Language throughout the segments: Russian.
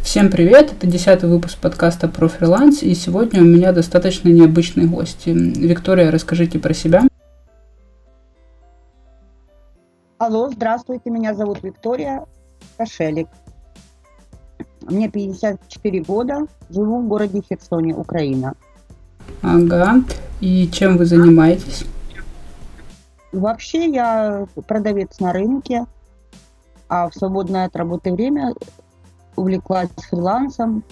Всем привет! Это 10-й выпуск подкаста про фриланс, и сегодня у меня достаточно необычный гость. Виктория, расскажите про себя. Алло, здравствуйте, меня зовут Виктория Кошелик. Мне 54 года, живу в городе Херсоне, Украина. Ага, и чем вы занимаетесь? Вообще я продавец на рынке, а в свободное от работы время увлеклась фрилансом.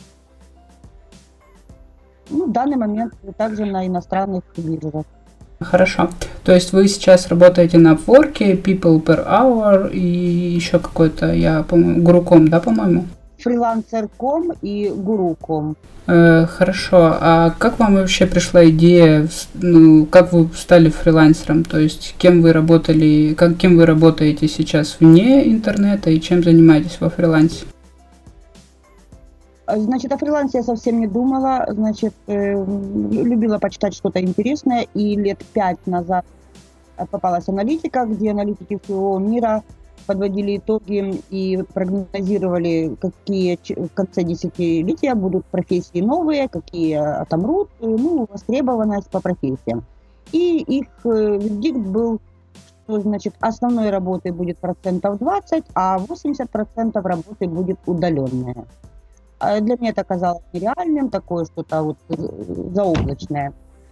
В данный момент также на иностранных биржах. Хорошо. То есть вы сейчас работаете на Upwork, People Per Hour и еще какой-то, я помню, Guru.com, да, по-моему? Freelancer.com и Guru.com. Хорошо. А как вам вообще пришла идея, как вы стали фрилансером? То есть кем вы работали, кем вы работаете сейчас вне интернета и чем занимаетесь во фрилансе? Значит, о фрилансе я совсем не думала. Значит, любила почитать что-то интересное. И лет 5 назад попалась аналитика, где аналитики всего мира подводили итоги и прогнозировали, какие в конце десятилетия будут профессии новые, какие отомрут, востребованность по профессиям. И их вердикт был, что, значит, основной работы будет 20%, а 80% работы будет удаленная. Для меня это казалось нереальным, такое что-то заоблачное.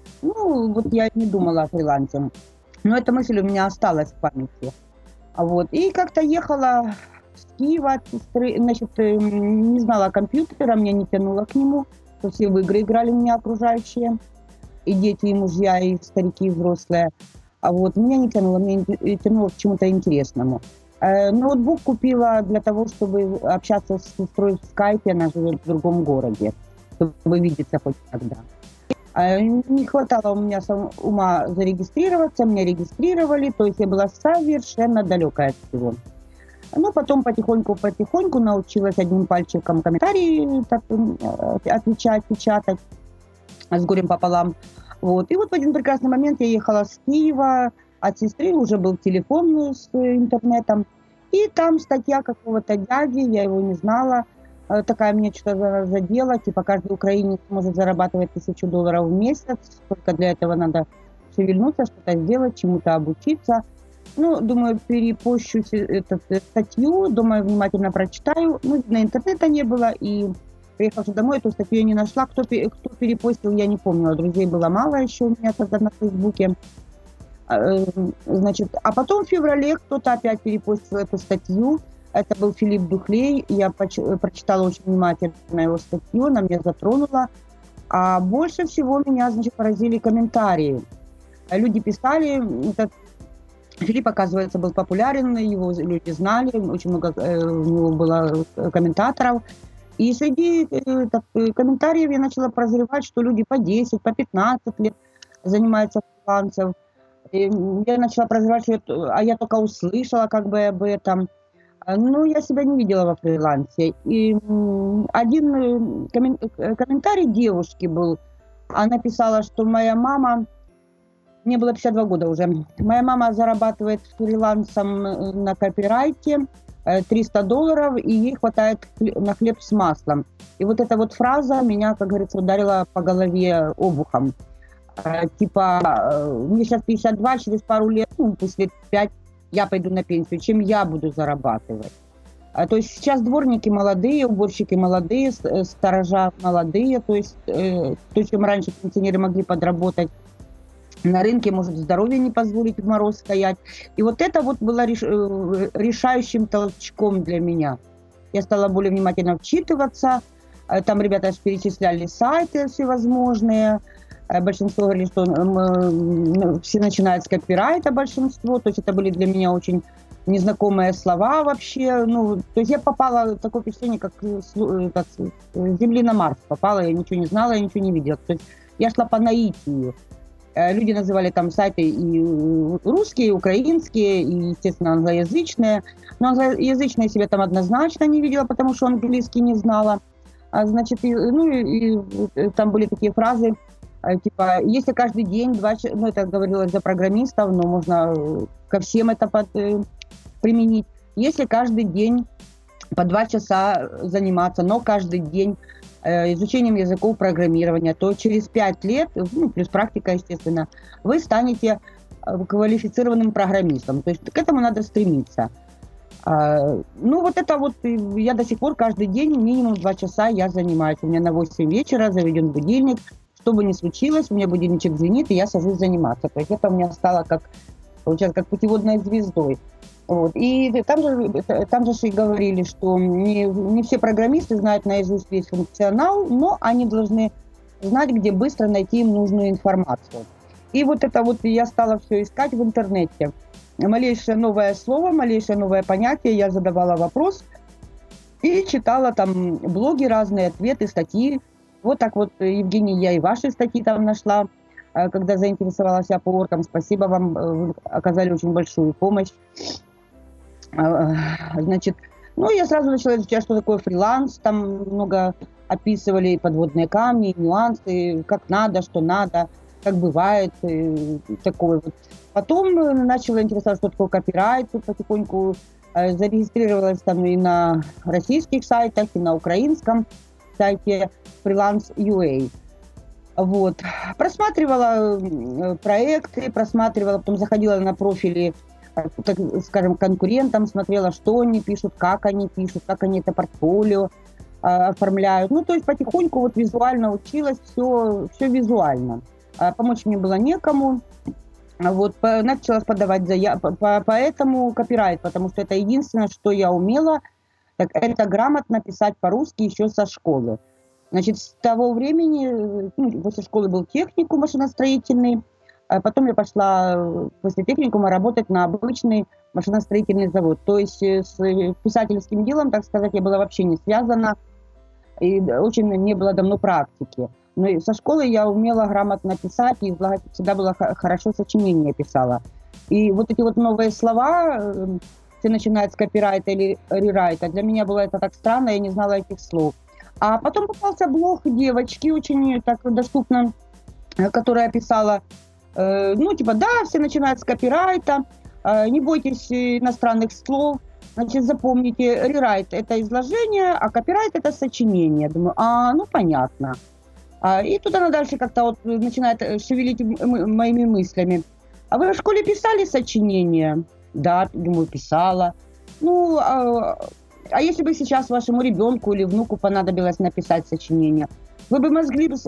Я не думала о фрилансе. Но эта мысль у меня осталась в памяти. И как-то ехала с Киева от сестры, не знала компьютера, меня не тянуло к нему, что все в игры играли меня окружающие, и дети, и мужья, и старики, и взрослые. Меня не тянуло, меня тянуло к чему-то интересному. Ноутбук купила для того, чтобы общаться с сестрой в скайпе, она живет в другом городе, чтобы видеться хоть иногда. Не хватало у меня ума зарегистрироваться, меня регистрировали, то есть я была совершенно далекая от всего. Потом потихоньку научилась одним пальчиком комментарии отвечать, печатать с горем пополам. И в один прекрасный момент я ехала с Киева, от сестры уже был телефон с интернетом, и там статья какого-то дяди, я его не знала, такая меня что-то задела, типа каждый украинец может зарабатывать $1000 в месяц, только для этого надо шевельнуться, что-то сделать, чему-то обучиться. Думаю, перепощу эту статью, думаю, внимательно прочитаю. На интернета не было, и приехавши домой, эту статью я не нашла. Кто перепостил, я не помню, друзей было мало еще у меня тогда на Фейсбуке. А потом в феврале кто-то опять перепостил эту статью. Это был Филипп Духлей. Я прочитала очень внимательно его статью, она меня затронула. А больше всего меня, поразили комментарии. Люди писали, Филипп, оказывается, был популярен, его люди знали, очень много у него было комментаторов. И среди комментариев я начала прозревать, что люди по 10, по 15 лет занимаются фрилансом. Я начала прозревать, а я только услышала об этом. Я себя не видела во фрилансе. И один комментарий девушки был. Она писала, что моя мама, мне было 52 года уже, моя мама зарабатывает фрилансом на копирайте $300, и ей хватает на хлеб с маслом. И эта фраза меня, как говорится, ударила по голове обухом. Мне сейчас 52, через пару лет, пусть лет 5, я пойду на пенсию, чем я буду зарабатывать. То есть сейчас дворники молодые, уборщики молодые, сторожа молодые, то есть то, чем раньше пенсионеры могли подработать на рынке, может здоровье не позволить в мороз стоять. И это было решающим толчком для меня. Я стала более внимательно вчитываться, там ребята перечисляли сайты всевозможные, большинство говорили, что все начинают с копирайта, большинство, то есть это были для меня очень незнакомые слова вообще, то есть я попала в такое впечатление, как с Земли на Марс попала, я ничего не знала, я ничего не видела, то есть я шла по наитию. Люди называли там сайты и русские, и украинские, и, естественно, англоязычные, но англоязычные себя там однозначно не видела, потому что английский не знала, там были такие фразы, типа, если каждый день 2 часа, это говорилось за программистов, но можно ко всем это применить. Если каждый день по 2 часа заниматься, но каждый день изучением языков программирования, то через 5 лет, ну, плюс практика, естественно, вы станете квалифицированным программистом. То есть к этому надо стремиться. Ну, вот это вот я до сих пор каждый день минимум 2 часа я занимаюсь. У меня на 8 вечера заведен будильник. Что бы ни случилось, у меня будильничек звенит, и я сажусь заниматься. То есть это у меня стало как, получается, как путеводной звездой. Вот. И там же и говорили, что не все программисты знают наизусть весь функционал, но они должны знать, где быстро найти им нужную информацию. И вот это вот я стала все искать в интернете. Малейшее новое слово, малейшее новое понятие, я задавала вопрос и читала там блоги, разные ответы, статьи. Вот так вот, Евгений, я и ваши статьи там нашла, когда заинтересовалась я Upwork'ом. Спасибо вам, вы оказали очень большую помощь. Значит, ну, я сразу начала изучать, что такое фриланс. Там много описывали подводные камни, нюансы, как надо, что надо, как бывает, такое вот. Потом начала интересоваться, что такое копирайт, потихоньку зарегистрировалась там и на российских сайтах, и на украинском сайте Freelance.ua. Вот. Просматривала проекты, потом заходила на профили, так скажем, конкурентам, смотрела, что они пишут, как они это портфолио оформляют. Ну, то есть потихоньку вот визуально училась, все визуально. Помочь мне было некому. Вот, начала подавать заявку, поэтому копирайт, потому что это единственное, что я умела, так, это грамотно писать по-русски еще со школы. Значит, с того времени, ну, после школы был техникум машиностроительный, а потом я пошла после техникума работать на обычный машиностроительный завод. То есть с писательским делом, так сказать, я была вообще не связана, и очень не было давно практики. Но со школы я умела грамотно писать, и всегда было хорошо сочинение писала. И вот эти вот новые слова, все начинают с копирайта или рерайта, для меня было это так странно, я не знала этих слов. А потом попался блог девочки, очень так доступно, которая писала, ну, типа, да, все начинают с копирайта, не бойтесь иностранных слов, значит, запомните, рерайт – это изложение, а копирайт – это сочинение. Думаю, ну, понятно. И туда она дальше как-то вот начинает шевелить моими мыслями. А вы в школе писали сочинения? Да, думаю, писала. Ну, а если бы сейчас вашему ребенку или внуку понадобилось написать сочинение, вы бы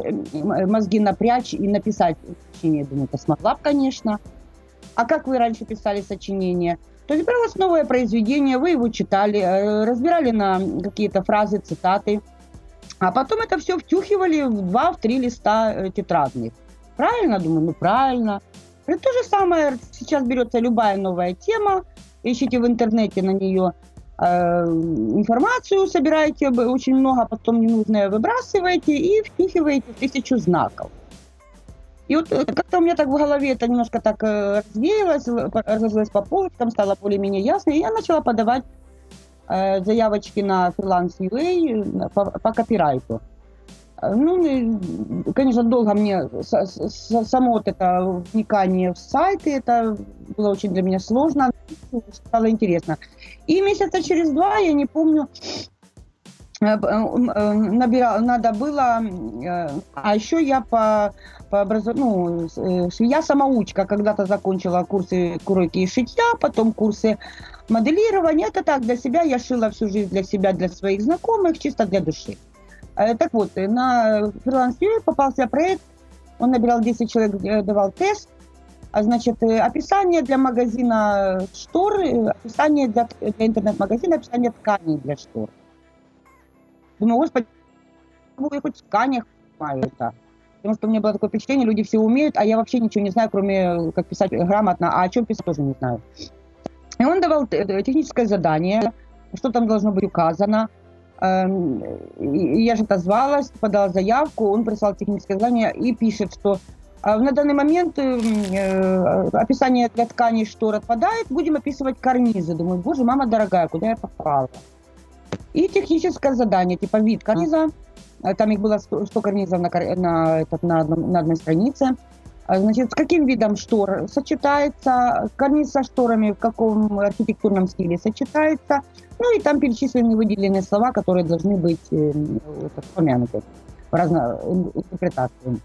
мозги напрячь и написать сочинение? Думаю, это смогла бы, конечно. А как вы раньше писали сочинение? То есть бралось новое произведение, вы его читали, разбирали на какие-то фразы, цитаты, а потом это все втюхивали в 2-3 листа тетрадных. Правильно? Думаю, ну правильно. Это то же самое, сейчас берется любая новая тема, ищите в интернете на нее информацию, собираете очень много, потом ненужное выбрасываете и втюхиваете в 1000 знаков. И вот как-то у меня так в голове это немножко так развеялось, разложилось по полочкам, стало более-менее ясно, и я начала подавать заявочки на Freelance.ua по копирайту. Ну, конечно, долго мне само вот это вникание в сайты, это было очень для меня сложно, стало интересно. И месяца через 2, я не помню, надо было, а еще я по образованию, я самоучка, когда-то закончила курсы кройки и шитья, потом курсы моделирования, это так, для себя, я шила всю жизнь для себя, для своих знакомых, чисто для души. Так вот, на Freelance.ua попался проект, он набирал 10 человек, давал тест, значит, описание для магазина штор, описание для интернет-магазина, описание тканей для штор. Думаю, господи, я хоть в тканях понимаю это. Потому что у меня было такое впечатление, люди все умеют, а я вообще ничего не знаю, кроме как писать грамотно, а о чем писать тоже не знаю. И он давал техническое задание, что там должно быть указано. Я же отозвалась, подала заявку, он прислал техническое задание и пишет, что на данный момент описание для тканей штор отпадает, будем описывать карнизы. Думаю, боже, мама дорогая, куда я попала? И техническое задание, типа вид карниза, там их было 100 карнизов на одной странице, Значит, с каким видом штор сочетается, карниз со шторами в каком архитектурном стиле сочетается, ну и там перечислены выделенные слова, которые должны быть упомянуты в разной интерпретации.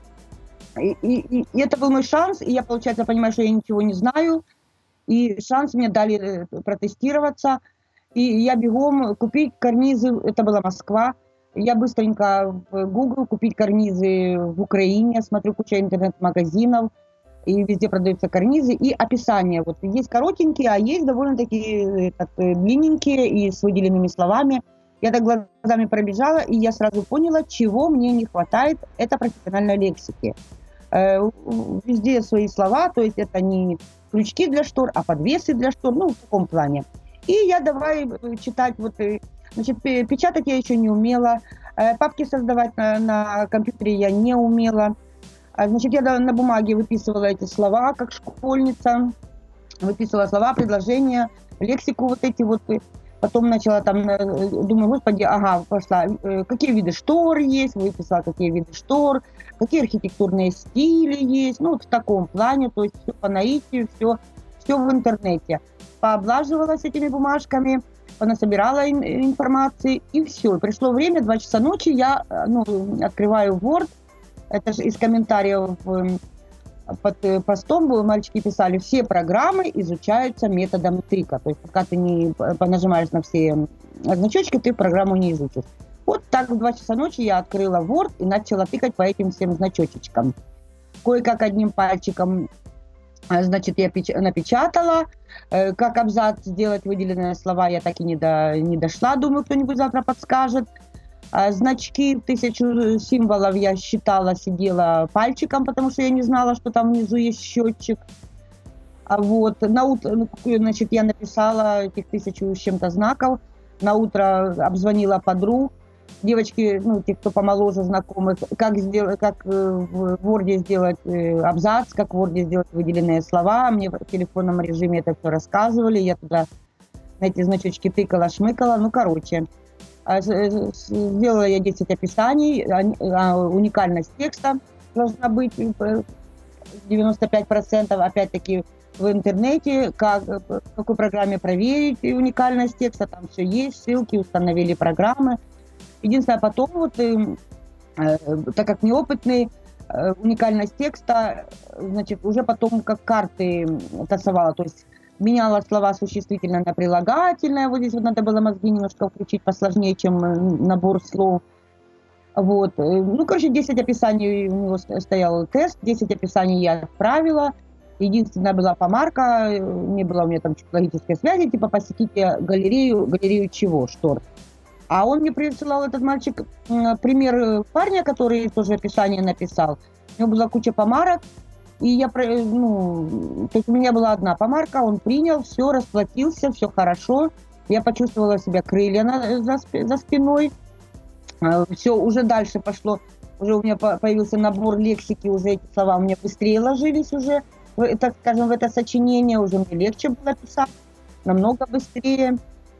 И это был мой шанс, и я, получается, понимаю, что я ничего не знаю, и шанс мне дали протестироваться, и я бегом купить карнизы, это была Москва, я быстренько в Google купить карнизы в Украине, смотрю куча интернет-магазинов, и везде продаются карнизы, и описание. Вот есть коротенькие, а есть довольно-таки длинненькие и с выделенными словами. Я так глазами пробежала, и я сразу поняла, чего мне не хватает, это профессиональной лексики. Везде свои слова, то есть это не крючки для штор, а подвесы для штор, ну, в таком плане. И я давай читать, вот, значит, печатать я еще не умела, папки создавать на компьютере я не умела. Значит, я на бумаге выписывала эти слова, как школьница, выписывала слова, предложения, лексику вот эти вот. Потом начала там, думаю, господи, ага, пошла, какие виды штор есть, выписала, какие виды штор, какие архитектурные стили есть, ну, вот в таком плане, то есть все по наитию, все в интернете. Пооблаживалась этими бумажками, понасобирала информации, и все. Пришло время, 2 часа ночи, я открываю Word, это же из комментариев под постом мальчики писали, все программы изучаются методом тыка. То есть пока ты не понажимаешь на все значочки, ты программу не изучишь. Вот так в 2 часа ночи я открыла Word и начала тыкать по этим всем значочечкам. Кое-как одним пальчиком, значит, я напечатала. Как абзац сделать выделенные слова, я так и не дошла. Думаю, кто-нибудь завтра подскажет. Значки, 1000 символов я считала, сидела пальчиком, потому что я не знала, что там внизу есть счетчик. А вот на утро, значит, я написала этих 1000 с чем-то знаков. На утро обзвонила подруг, девочки, ну, те, кто помоложе, знакомых, как в Word сделать абзац, как в Word сделать выделенные слова. Мне в телефонном режиме это все рассказывали. Я туда на эти значочки тыкала, шмыкала. Ну, короче. Сделала я 10 описаний, уникальность текста должна быть 95%, опять-таки в интернете, в какой программе проверить уникальность текста, там все есть, ссылки, установили программы. Единственное, потом, вот, так как неопытный, уникальность текста, значит, уже потом как карты тасовала, то есть меняла слова существительное на прилагательное. Вот здесь вот надо было мозги немножко включить посложнее, чем набор слов. Вот. Ну, короче, 10 описаний у него стоял тест, 10 описаний я отправила. Единственная была помарка, не было у меня там логической связи, типа посетите галерею чего, штор. А он мне присылал, этот мальчик, пример парня, который тоже описание написал. У него была куча помарок. И я, то есть у меня была одна помарка, он принял, все, расплатился, все хорошо. Я почувствовала себя крылья за спиной. Все, уже дальше пошло, уже у меня появился набор лексики, уже эти слова у меня быстрее ложились уже, так скажем, в это сочинение, уже мне легче было писать, намного быстрее.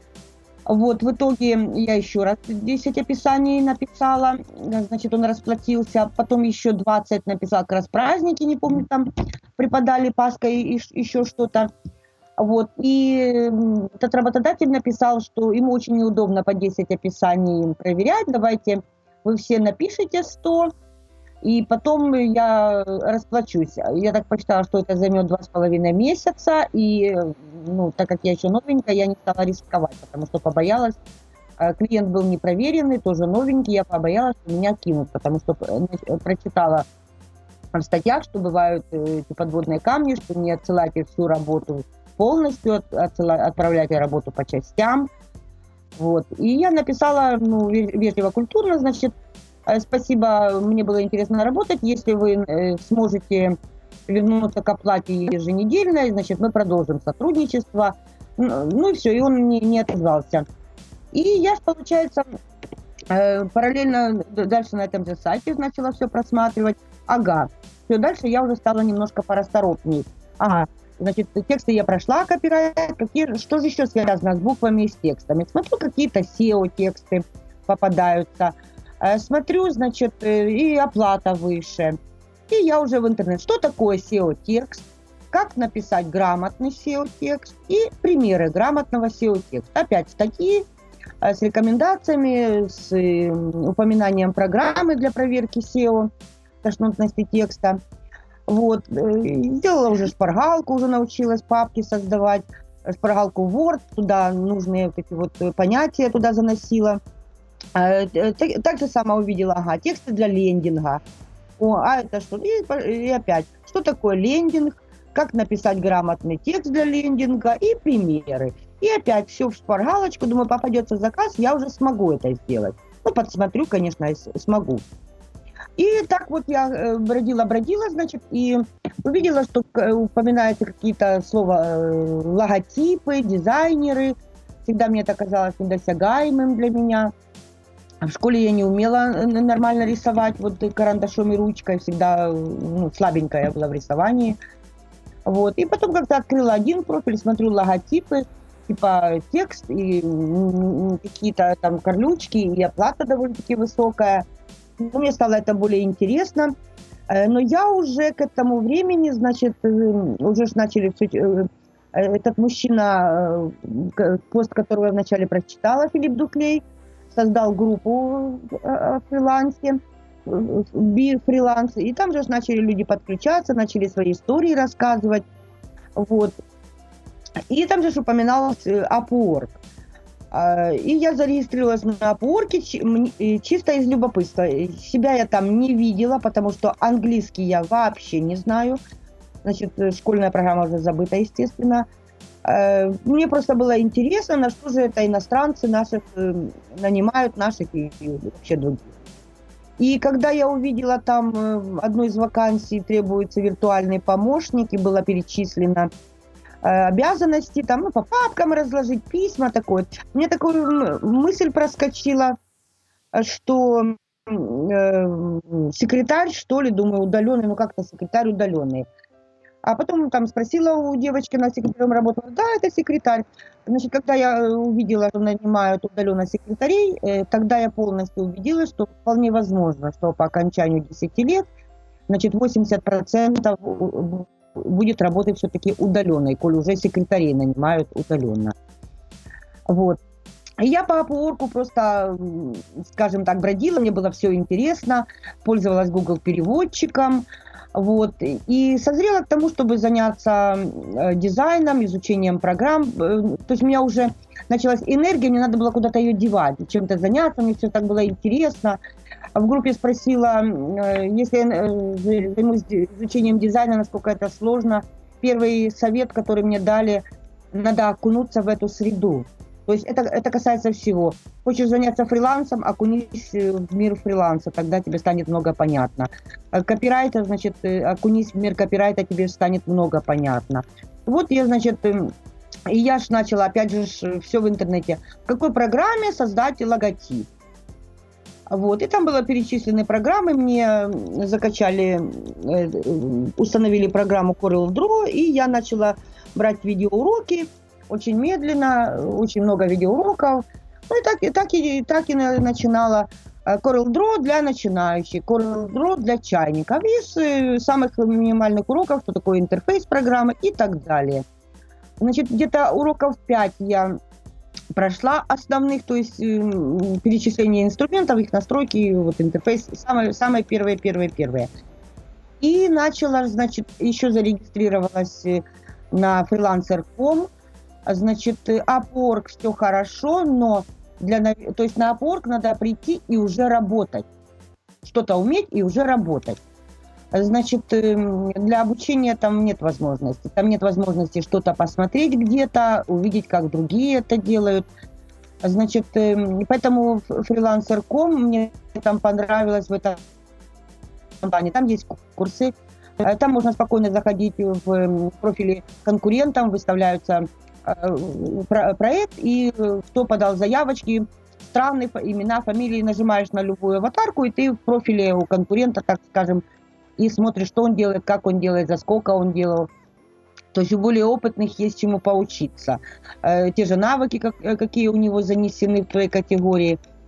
Вот, в итоге я еще раз 10 описаний написала, значит, он расплатился, потом еще 20 написала, как раз праздники, не помню, там преподали Пасха и еще что-то. Вот, и этот работодатель написал, что ему очень неудобно по 10 описаний проверять, давайте вы все напишите 100, и потом я расплачусь. Я так посчитала, что это займет 2,5 месяца, и, так как я еще новенькая, я не стала рисковать, потому что побоялась. Клиент был непроверенный, тоже новенький, я побоялась, что меня кинут, потому что прочитала в статьях, что бывают эти подводные камни, что не отсылайте всю работу полностью, отправляйте работу по частям. Вот. И я написала, вежливо, культурно, значит, спасибо, мне было интересно работать. Если вы сможете вернуться к оплате еженедельной, значит, мы продолжим сотрудничество. Ну и все, и он не отозвался. И я, получается, параллельно дальше на этом же сайте начала все просматривать. Ага, все, дальше я уже стала немножко порасторопней. Ага, значит, тексты я прошла, копирайт, что же еще связано с буквами и с текстами. Смотрю, какие-то SEO-тексты попадаются. Смотрю, значит, и оплата выше. И я уже в интернет. Что такое SEO-текст? Как написать грамотный SEO-текст и примеры грамотного SEO-текста. Опять статьи с рекомендациями, с упоминанием программы для проверки SEO, тошнотности текста. Вот. Сделала уже шпаргалку, уже научилась папки создавать, шпаргалку Word, туда нужные вот эти вот понятия туда заносила. Так же само увидела, тексты для лендинга. Это что? И опять, что такое лендинг, как написать грамотный текст для лендинга и примеры. И опять все в шпаргалочку, думаю, попадется заказ, я уже смогу это сделать. Подсмотрю, конечно, смогу. И так вот я бродила, значит, и увидела, что упоминаются какие-то слова логотипы, дизайнеры. Всегда мне это казалось недосягаемым для меня. В школе я не умела нормально рисовать вот карандашом и ручкой, всегда слабенькая я была в рисовании. Вот. И потом как-то открыла один профиль, смотрю логотипы, типа текст и какие-то там корлючки, и оплата довольно-таки высокая. Мне стало это более интересно. Но я уже к этому времени, значит, уже начали этот мужчина, пост которого я вначале прочитала, Филипп Дуклей, создал группу о фрилансе, фриланс, и там же начали люди подключаться, начали свои истории рассказывать, вот. И там же упоминалось Upwork. И я зарегистрировалась на Upwork чисто из любопытства. Себя я там не видела, потому что английский я вообще не знаю. Значит, школьная программа уже забыта, естественно. Мне просто было интересно, на что же это иностранцы наших нанимают, наших и вообще других. И когда я увидела там одну из вакансий, требуется виртуальный помощник, и было перечислено обязанности, там, по папкам разложить, письма, такое. Мне такая мысль проскочила, что секретарь, что ли, думаю, удаленный, как-то секретарь удаленный. А потом там спросила у девочки, она секретарем работала, да, это секретарь. Значит, когда я увидела, что нанимают удаленно секретарей, тогда я полностью убедилась, что вполне возможно, что по окончанию 10 лет, значит, 80% будет работать все-таки удаленно, коль уже секретарей нанимают удаленно. Вот. И я по Upwork просто, скажем так, бродила, мне было все интересно, пользовалась Google переводчиком, вот, и созрела к тому, чтобы заняться дизайном, изучением программ. То есть у меня уже началась энергия, мне надо было куда-то ее девать, чем-то заняться, мне все так было интересно. В группе спросила, если я займусь изучением дизайна, насколько это сложно. Первый совет, который мне дали, надо окунуться в эту среду. То есть это касается всего. Хочешь заняться фрилансом, окунись в мир фриланса, тогда тебе станет много понятно. Копирайтер, значит, окунись в мир копирайта, тебе станет много понятно. Вот я, значит, и я ж начала, опять же, все в интернете. В какой программе создать логотип? Вот, и там было перечислены программы, мне закачали, установили программу CorelDRAW, и я начала брать видеоуроки. Очень медленно, очень много видеоуроков. Ну и так и начинала. CorelDRAW для начинающих, CorelDRAW для чайников. Из самых минимальных уроков, что такое интерфейс программы и так далее. Значит, где-то уроков 5 я прошла основных, то есть перечисление инструментов, их настройки, вот интерфейс, самые первые. И начала, значит, еще зарегистрировалась на freelancer.com. Значит, Upwork все хорошо, но то есть на Upwork надо прийти и уже работать. Что-то уметь и уже работать. Значит, для обучения там нет возможности. Там нет возможности что-то посмотреть где-то, увидеть, как другие это делают. Значит, поэтому freelancer.com мне там понравилось в этом плане. Там есть курсы. Там можно спокойно заходить в профили конкурентам, выставляются проект, и кто подал заявочки, страны, имена, фамилии, нажимаешь на любую аватарку, и ты в профиле у конкурента, так скажем, и смотришь, что он делает, как он делает, за сколько он делал. То есть у более опытных есть чему поучиться. Те же навыки, какие у него занесены в твоей категории.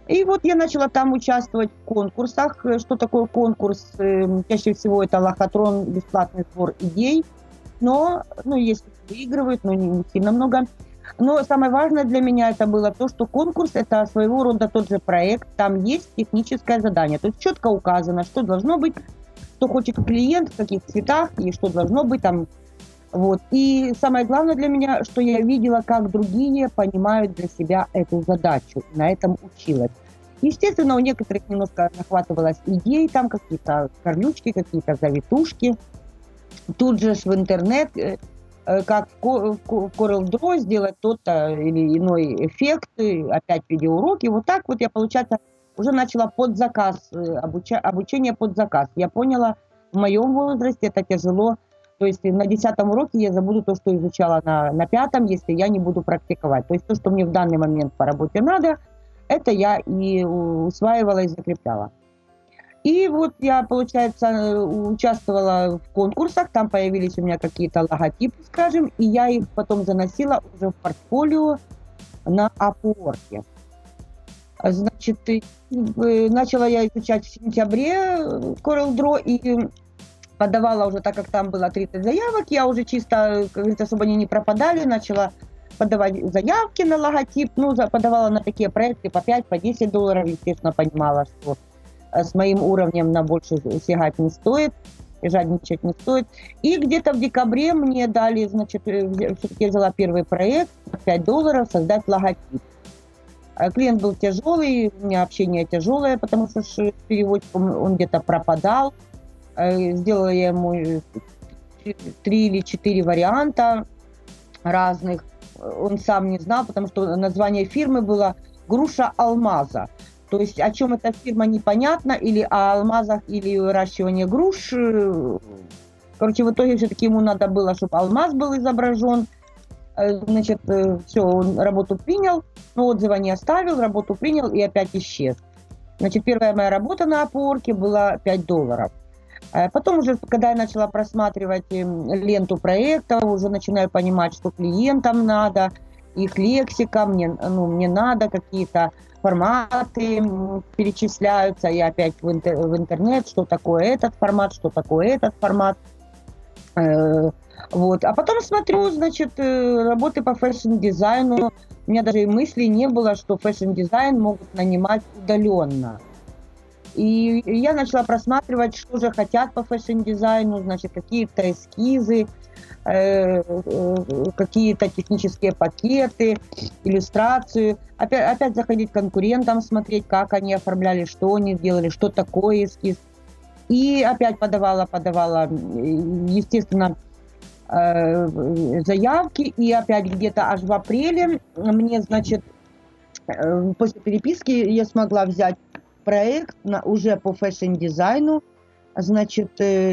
И вот я начала там участвовать в конкурсах. Что такое конкурс? Чаще всего это лохотрон, бесплатный сбор идей. Но, если выигрывают, но не сильно много. Но самое важное для меня это было то, что конкурс – это своего рода тот же проект. Там есть техническое задание. То есть четко указано, что должно быть, что хочет клиент, в каких цветах и что должно быть там. Вот. И самое главное для меня, что я видела, как другие понимают для себя эту задачу. На этом училась. Естественно, у некоторых немножко нахватывалось идей, там какие-то корнючки, какие-то завитушки. Тут же в интернет, как в CorelDRAW сделать тот-то или иной эффект, опять видеоуроки. Вот так вот я, получается, уже начала под заказ, обучение под заказ. Я поняла, в моем возрасте это тяжело. То есть на 10-м уроке я забуду то, что изучала на 5-м, если я не буду практиковать. То есть то, что мне в данный момент по работе надо, это я и усваивала, и закрепляла. И вот я, получается, участвовала в конкурсах, там появились у меня какие-то логотипы, скажем, и я их потом заносила уже в портфолио на Upwork. Значит, начала я изучать в сентябре CorelDRAW и подавала уже, так как там было 30 заявок, я уже чисто, как говорится, чтобы они не пропадали, начала подавать заявки на логотип, подавала на такие проекты по 5, по 10 долларов, естественно, понимала, что с моим уровнем на больше сягать не стоит, жадничать не стоит. И где-то в декабре мне дали, значит, все-таки я взяла первый проект, 5 долларов, создать логотип. Клиент был тяжелый, у меня общение тяжелое, потому что с переводчиком он где-то пропадал. Сделала я ему 3 или 4 варианта разных. Он сам не знал, потому что название фирмы было «Груша алмаза». То есть о чем эта фирма непонятно, или о алмазах, или выращивании груш. Короче, в итоге все-таки ему надо было, чтобы алмаз был изображен. Значит, все, он работу принял, но отзыва не оставил, работу принял и опять исчез. Значит, первая моя работа на Upwork была 5 долларов. Потом уже, когда я начала просматривать ленту проектов, уже начинаю понимать, что клиентам надо, их лексика, мне надо, какие-то форматы перечисляются, и опять в интернет, что такое этот формат, что такое этот формат. Вот. А потом смотрю, значит, работы по фэшн-дизайну. У меня даже и мысли не было, что фэшн-дизайн могут нанимать удаленно. И я начала просматривать, что же хотят по фэшн-дизайну, значит, какие-то эскизы, какие-то технические пакеты, иллюстрацию. Опять заходить к конкурентам, смотреть, как они оформляли, что они делали, что такое эскиз. И опять подавала, естественно, заявки. И опять где-то аж в апреле мне, значит, после переписки я смогла взять проект уже по фэшн-дизайну, значит,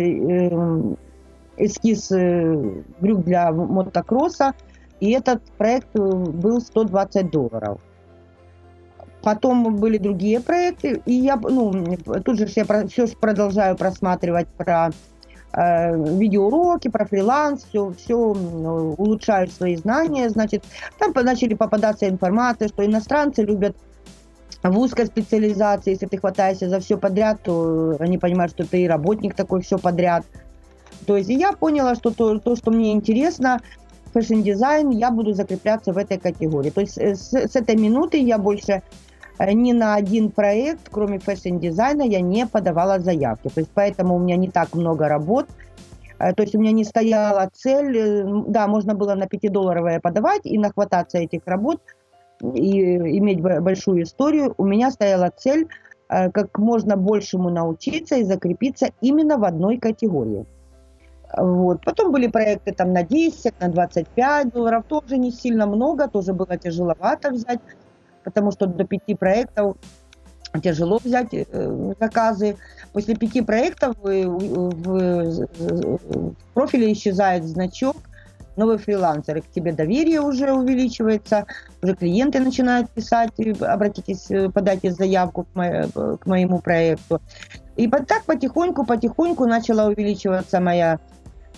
эскиз брюк для мотокросса, и этот проект был 120 долларов. Потом были другие проекты, и я, тут же я все продолжаю просматривать про видеоуроки, про фриланс, все улучшаю свои знания, значит, там начали попадаться информация, что иностранцы любят в узкой специализации, если ты хватаешься за все подряд, то они понимают, что ты работник такой, все подряд. То есть я поняла, что то, что мне интересно, фэшн-дизайн, я буду закрепляться в этой категории. То есть с этой минуты я больше ни на один проект, кроме фэшн-дизайна, я не подавала заявки. То есть поэтому у меня не так много работ. То есть у меня не стояла цель, да, можно было на 5-долларовые подавать и нахвататься этих работ, и иметь большую историю. У меня стояла цель как можно большему научиться и закрепиться именно в одной категории. Вот. Потом были проекты там на 10, на 25 долларов, тоже не сильно много, тоже было тяжеловато взять, потому что до 5 проектов тяжело взять заказы. После 5 проектов в профиле исчезает значок «Новый фрилансер», и к тебе доверие уже увеличивается, уже клиенты начинают писать, обратитесь, подайте заявку к моему проекту. И так потихоньку начала увеличиваться моя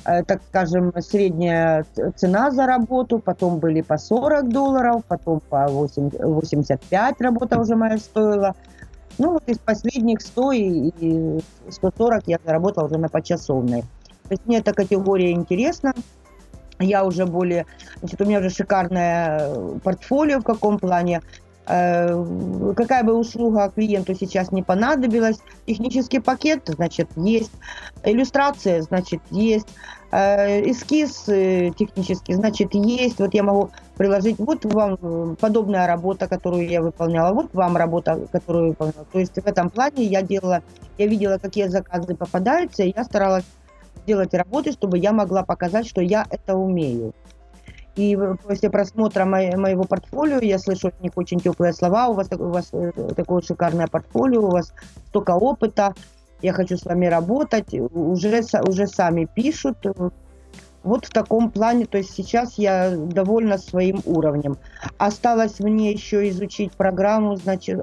так скажем, средняя цена за работу, потом были по $40, потом по 85 работа уже моя стоила. Ну, вот из последних 100 и 140 я заработала уже на почасовной. То есть мне эта категория интересна. Я уже более... Значит, у меня уже шикарное портфолио в каком плане. Какая бы услуга клиенту сейчас не понадобилась, технический пакет, значит, есть, иллюстрация, значит, есть, эскиз технический, значит, есть. Вот я могу приложить, вот вам подобная работа, которую я выполняла, вот вам работа, которую выполняла. То есть в этом плане я видела, какие заказы попадаются, и я старалась делать работы, чтобы я могла показать, что я это умею. И после просмотра моего портфолио я слышу от них очень теплые слова. У вас такое шикарное портфолио, у вас столько опыта, я хочу с вами работать. Уже сами пишут. Вот в таком плане, то есть сейчас я довольна своим уровнем. Осталось мне еще изучить программу, значит,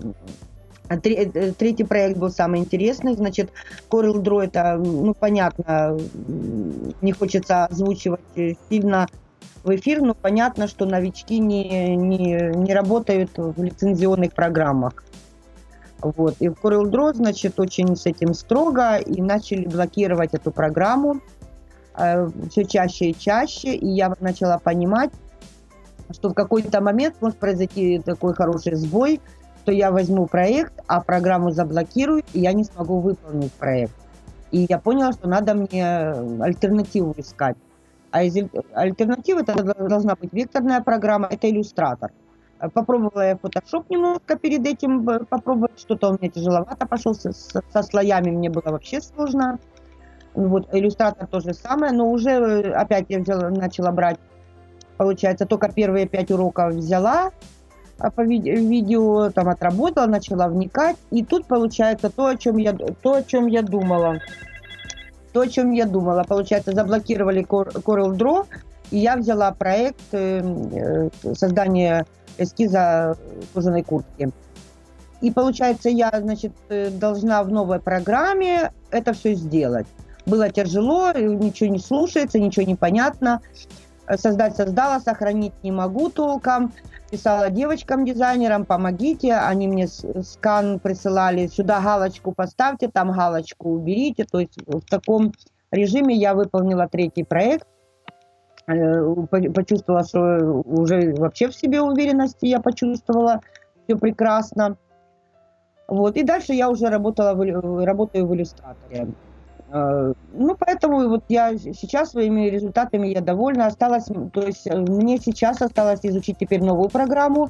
третий проект был самый интересный, значит, CorelDRAW, это, ну, понятно, не хочется озвучивать сильно в эфир, но понятно, что новички не работают в лицензионных программах. Вот. И в CorelDRAW, значит, очень с этим строго, и начали блокировать эту программу все чаще и чаще, и я начала понимать, что в какой-то момент может произойти такой хороший сбой, что я возьму проект, а программу заблокирую, и я не смогу выполнить проект. И я поняла, что надо мне альтернативу искать. А из альтернативы это должна быть векторная программа, это иллюстратор. Попробовала я Photoshop немножко перед этим попробовать, что-то у меня тяжеловато пошел, со слоями мне было вообще сложно. Вот, иллюстратор то же самое, но уже опять я начала брать, получается, только первые 5 уроков взяла, по видео там отработала, начала вникать, и тут получается то, о чем я думала. Получается, заблокировали CorelDRAW, и я взяла проект создания эскиза кожаной куртки. И получается, я, значит, должна в новой программе это все сделать. Было тяжело, ничего не слушается, ничего не понятно. Создала, сохранить не могу толком. Писала девочкам-дизайнерам, помогите. Они мне скан присылали, сюда галочку поставьте, там галочку уберите. То есть в таком режиме я выполнила третий проект. Почувствовала, что уже вообще в себе уверенности я почувствовала. Все прекрасно. Вот. И дальше я уже работаю в иллюстраторе. Ну, поэтому вот я сейчас своими результатами я довольна. То есть мне сейчас осталось изучить теперь новую программу,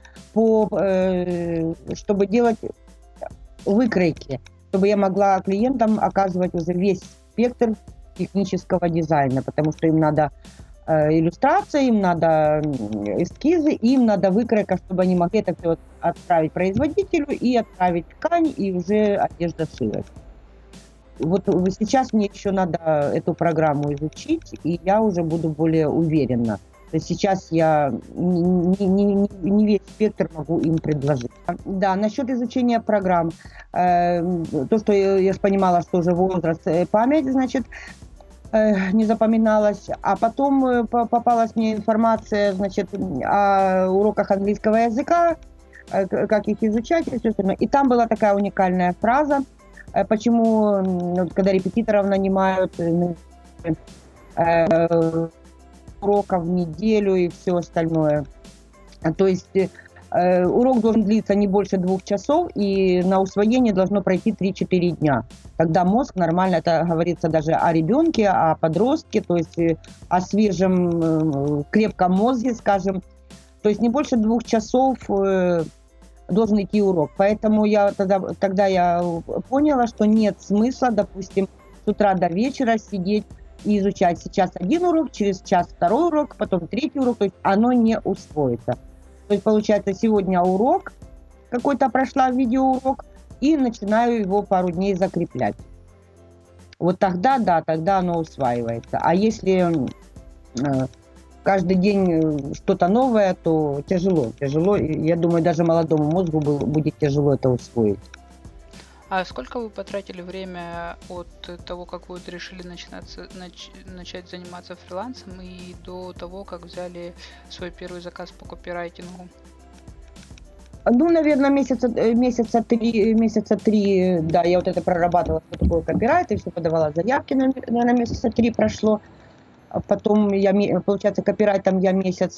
чтобы делать выкройки, чтобы я могла клиентам оказывать уже весь спектр технического дизайна, потому что им надо иллюстрации, им надо эскизы, им надо выкройка, чтобы они могли это все отправить производителю и отправить ткань, и уже одежда шилась. Вот сейчас мне еще надо эту программу изучить, и я уже буду более уверена. То есть сейчас я не весь спектр могу им предложить. Да, насчет изучения программ. То, что я понимала, что уже возраст, память, значит, не запоминалась. А потом попалась мне информация, значит, о уроках английского языка, как их изучать и все остальное. И там была такая уникальная фраза, почему, когда репетиторов нанимают, уроков в неделю и все остальное. То есть урок должен длиться не больше 2 часов, и на усвоение должно пройти 3-4 дня. Тогда мозг нормально, это говорится даже о ребенке, о подростке, то есть о свежем, крепком мозге, скажем. То есть не больше 2 часов должен идти урок. Поэтому тогда я поняла, что нет смысла, допустим, с утра до вечера сидеть и изучать. Сейчас один урок, через час второй урок, потом третий урок. То есть оно не усвоится. То есть получается, сегодня урок какой-то прошла, видеоурок, и начинаю его пару дней закреплять. Вот тогда, да, тогда оно усваивается. А если каждый день что-то новое, то тяжело. Я думаю, даже молодому мозгу будет тяжело это усвоить. А сколько вы потратили время от того, как вы вот решили начать заниматься фрилансом, и до того, как взяли свой первый заказ по копирайтингу? Ну, наверное, месяца три, да, я вот это прорабатывала, что такое копирайт, и все подавала заявки, наверное, месяца три прошло. А потом получается, копирайтом я месяц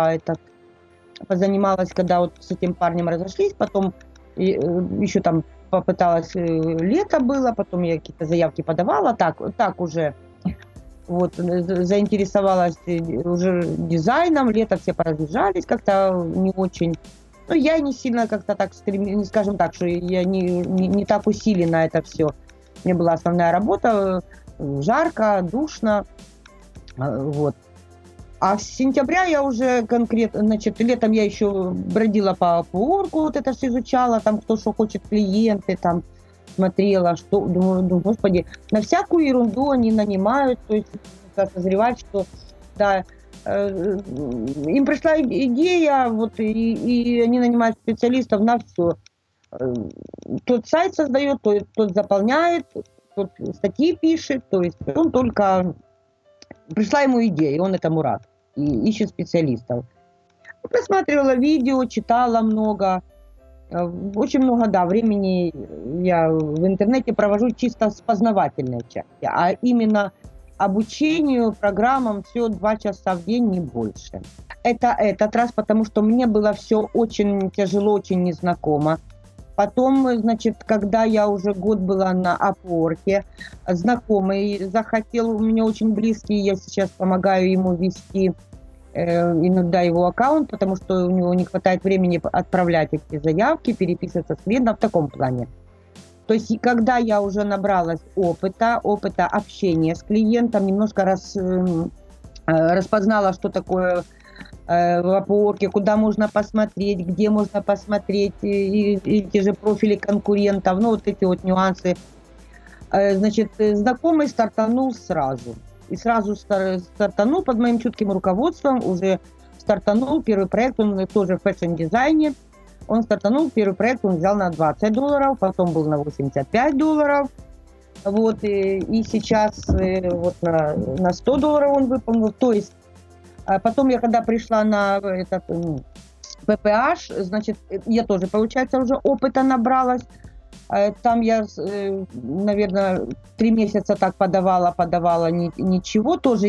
позанималась, когда вот с этим парнем разошлись, потом еще там попыталась, лето было, потом я какие-то заявки подавала, так уже вот заинтересовалась уже дизайном, лето все поразъезжались как-то не очень. Ну, я не сильно как-то так стремилась, скажем так, что я не так усилена это все. У меня была основная работа, жарко, душно, вот. А с сентября я уже конкретно, значит, летом я еще бродила по Upwork, вот это все изучала, там кто что хочет, клиенты, там смотрела, что, думаю, господи, на всякую ерунду они нанимают, то есть созревать, что, да, им пришла идея, вот, и они нанимают специалистов на все. Тот сайт создает, тот заполняет, тот статьи пишет, то есть он только... Пришла ему идея, и он этому рад, и ищет специалистов. Просматривала видео, читала много, очень много, да, времени я в интернете провожу чисто с познавательной части, а именно обучению, программам все 2 часа в день, не больше. Это этот раз, потому что мне было все очень тяжело, очень незнакомо. Потом, значит, когда я уже год была на Upwork, знакомый захотел, у меня очень близкий, я сейчас помогаю ему вести иногда его аккаунт, потому что у него не хватает времени отправлять эти заявки, переписываться с клиентом в таком плане. То есть, когда я уже набралась опыта общения с клиентом, немножко распознала, что такое в Upwork, куда можно посмотреть, где можно посмотреть, и те же профили конкурентов, ну, вот эти вот нюансы. Значит, знакомый стартанул сразу. И сразу стартанул под моим чутким руководством, уже стартанул первый проект, он тоже в фэшн-дизайне. Он стартанул, первый проект он взял на $20, потом был на $85. Вот, и сейчас вот на $100 он выполнил. То есть, потом я когда пришла на этот PPH, значит, я тоже, получается, уже опыта набралась. Там я, наверное, 3 месяца так подавала ничего, тоже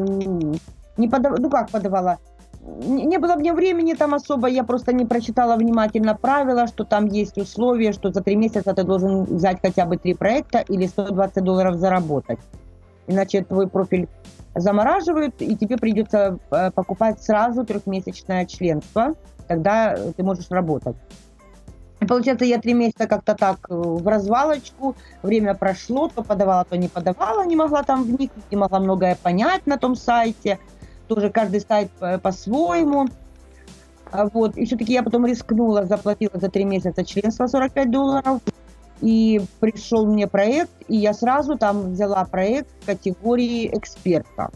не подавала, ну как подавала, не было мне времени там особо, я просто не прочитала внимательно правила, что там есть условия, что за 3 месяца ты должен взять хотя бы 3 проекта или $120 заработать. Иначе твой профиль замораживают, и тебе придется покупать сразу 3-месячное членство, тогда ты можешь работать. Получается, я 3 месяца как-то так в развалочку, время прошло, то подавала, то не подавала, не могла там вникнуть, не могла многое понять на том сайте, тоже каждый сайт по-своему. Вот. И все-таки я потом рискнула, заплатила за 3 месяца членство $45, и пришел мне проект, и я сразу там взяла проект в категории эксперта.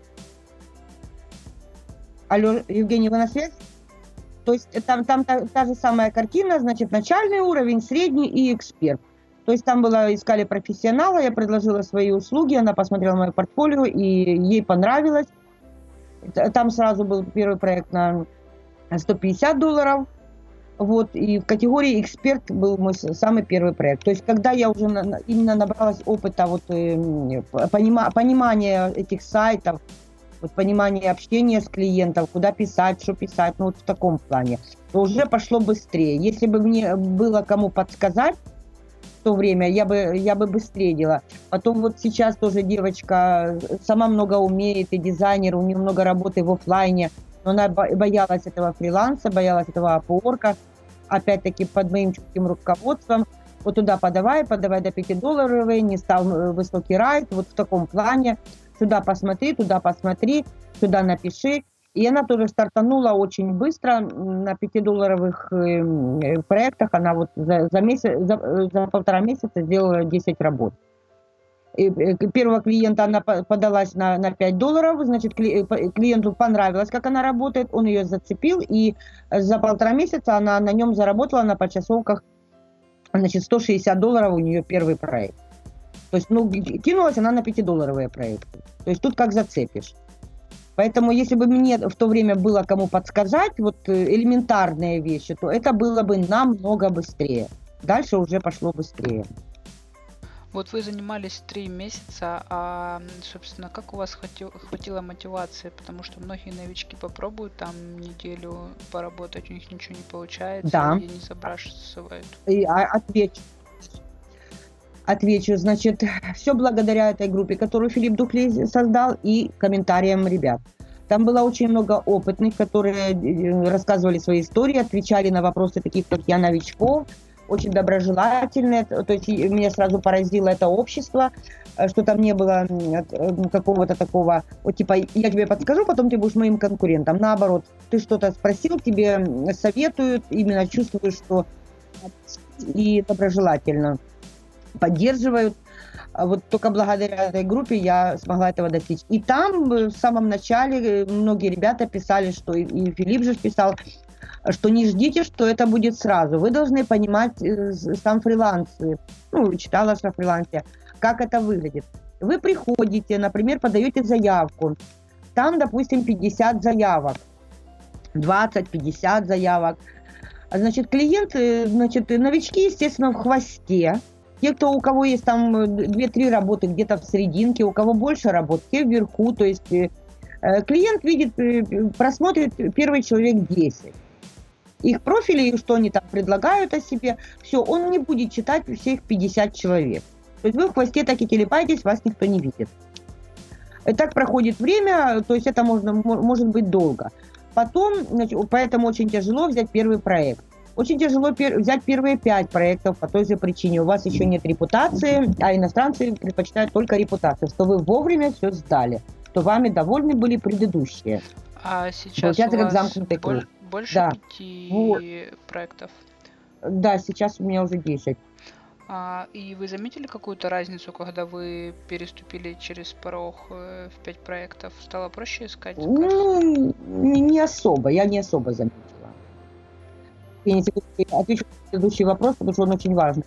Алло, Евгений, вы на связи? То есть там та же самая картина, значит, начальный уровень, средний и эксперт. То есть там искали профессионала, я предложила свои услуги, она посмотрела мое портфолио, и ей понравилось. Там сразу был первый проект на $150. Вот, и в категории эксперт был мой самый первый проект. То есть, когда я уже именно набралась опыта, вот, понимания этих сайтов, вот, понимания общения с клиентом, куда писать, что писать, ну вот в таком плане, то уже пошло быстрее. Если бы мне было кому подсказать в то время, я бы быстрее делала. Потом вот сейчас тоже девочка сама много умеет, и дизайнер, у нее много работы в офлайне, но она боялась этого фриланса, боялась этого Upwork, опять-таки под моим чутким руководством. Вот туда подавай до $5, не стал высокий райт, вот в таком плане. Сюда посмотри, сюда напиши. И она тоже стартанула очень быстро на $5 проектах. Она вот за 1,5 месяца сделала 10 работ. И первого клиента она подалась на $5, значит, клиенту понравилось, как она работает, он ее зацепил, и за 1,5 месяца она на нем заработала на почасовках Значит, $160 у нее первый проект. То есть, кинулась она на $5 проекты. То есть тут как зацепишь. Поэтому, если бы мне в то время было кому подсказать вот элементарные вещи, то это было бы намного быстрее. Дальше уже пошло быстрее. Вот вы занимались 3 месяца, а, собственно, как у вас хватило мотивации? Потому что многие новички попробуют там неделю поработать, у них ничего не получается, Да. и не забрасывают. И отвечу, значит, все благодаря этой группе, которую Филипп Духлей создал, и комментариям ребят. Там было очень много опытных, которые рассказывали свои истории, отвечали на вопросы таких, как я, новичков, очень доброжелательные. То есть меня сразу поразило это общество, что там не было какого-то такого, вот типа, я тебе подскажу, потом ты будешь моим конкурентом. Наоборот, ты что-то спросил, тебе советуют, именно чувствуешь, что и доброжелательно поддерживают. Вот только благодаря этой группе я смогла этого достичь. И там в самом начале многие ребята писали, что и Филипп же писал, что не ждите, что это будет сразу. Вы должны понимать сам фриланс. Читала о фрилансе, как это выглядит. Вы приходите, например, подаете заявку. Там, допустим, 50 заявок, 20-50 заявок. Значит, клиенты, новички, естественно, в хвосте. Те, у кого есть там 2-3 работы где-то в серединке, у кого больше работ, те вверху. То есть клиент видит, просмотрит первый человек 10. Их профили, что они там предлагают о себе, все, он не будет читать всех 50 человек. То есть вы в хвосте так и телепаетесь, вас никто не видит. И так проходит время, то есть это может быть долго. Потом, поэтому очень тяжело взять первый проект. Очень тяжело взять первые 5 проектов по той же причине. У вас еще нет репутации, а иностранцы предпочитают только репутацию, что вы вовремя все сдали, что вами довольны были предыдущие. А сейчас у вас больше 5 проектов? Да, сейчас у меня уже 10. И вы заметили какую-то разницу, когда вы переступили через порог в 5 проектов? Стало проще искать? Не особо, я не особо заметила. Я отвечу на следующий вопрос, потому что он очень важный.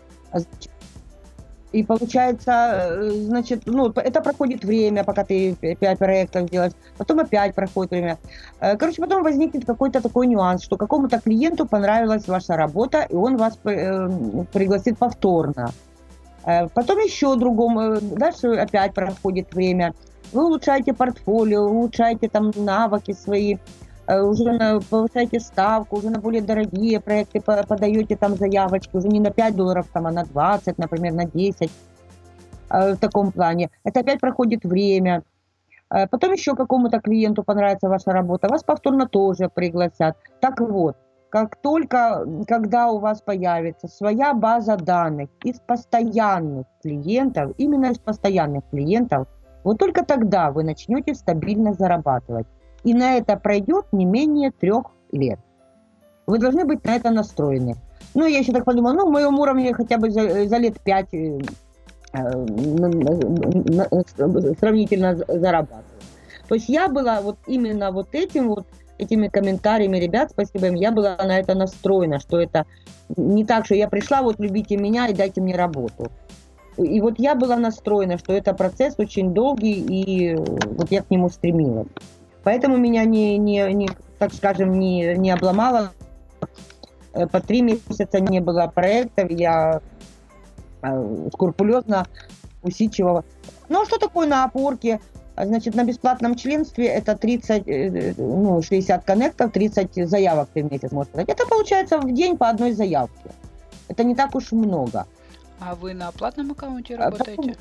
И получается, это проходит время, пока ты 5 проектов делаешь, потом опять проходит время. Потом возникнет какой-то такой нюанс, что какому-то клиенту понравилась ваша работа, и он вас пригласит повторно. Потом еще другому, дальше опять проходит время. Вы улучшаете портфолио, улучшаете там навыки свои, уже повышаете ставку, уже на более дорогие проекты подаете там заявочки, уже не на $5, там, а на 20, например, на 10, в таком плане. Это опять проходит время. Потом еще какому-то клиенту понравится ваша работа, вас повторно тоже пригласят. Так вот, как только, когда у вас появится своя база данных из постоянных клиентов, именно из постоянных клиентов, вот только тогда вы начнете стабильно зарабатывать. И на это пройдет не менее 3 лет. Вы должны быть на это настроены. Я еще так подумала, в моем уровне хотя бы за лет 5 сравнительно зарабатываю. То есть я была вот именно вот этими комментариями ребят, спасибо им, я была на это настроена, что это не так, что я пришла, вот любите меня и дайте мне работу. И вот я была настроена, что это процесс очень долгий, и вот я к нему стремилась. Поэтому меня так скажем, не обломало. По 3 месяца не было проектов, я скрупулезно, усидчиво. А что такое на опорке? Значит, на бесплатном членстве это 60 коннектов, 30 заявок ты в месяц можешь подать. Это получается в день по 1 заявке. Это не так уж много. А вы на платном аккаунте работаете?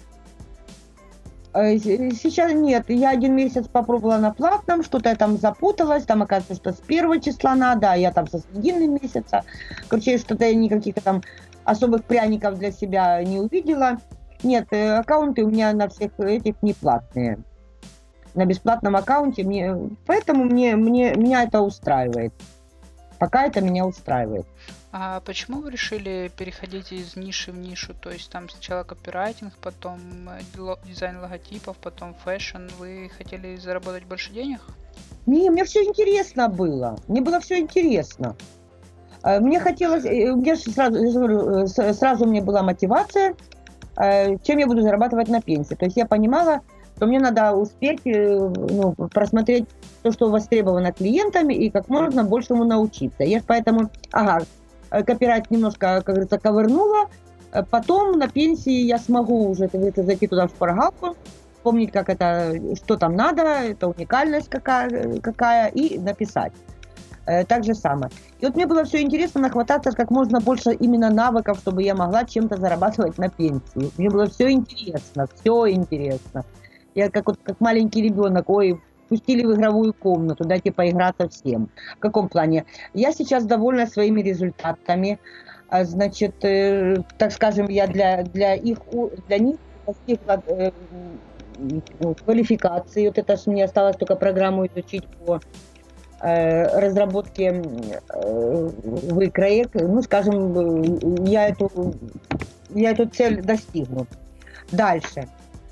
Сейчас нет, я 1 месяц попробовала на платном, что-то я там запуталась, там оказывается, что с 1 числа надо, а я там со середины месяца. Что-то я никаких там особых пряников для себя не увидела. Нет, аккаунты у меня на всех этих не платные. На бесплатном аккаунте, поэтому меня это устраивает. Пока это меня устраивает. А почему вы решили переходить из ниши в нишу? То есть там сначала копирайтинг, потом дизайн логотипов, потом фэшн. Вы хотели заработать больше денег? Не, мне все интересно было. Мне было все интересно. Мне хотелось, у меня же сразу, я же говорю, сразу у меня была мотивация, чем я буду зарабатывать на пенсии. То есть я понимала, что мне надо успеть ну, просмотреть то, что востребовано клиентами, и как можно большему научиться. Я поэтому, копирайт немножко, как говорится, ковырнула. Потом на пенсии я смогу уже, как говорится, зайти туда в шпаргалку, помнить, как это, что там надо, это уникальность какая и написать. Так же самое. И вот мне было все интересно нахвататься как можно больше именно навыков, чтобы я могла чем-то зарабатывать на пенсии. Мне было все интересно, все интересно. Я как маленький ребенок, ой, пустили в игровую комнату, дайте поиграться всем. В каком плане? Я сейчас довольна своими результатами. Значит, так скажем, я для них достигла квалификации. Вот это мне осталось только программу изучить по разработке выкроек. Ну, скажем, я эту цель достигну. Дальше.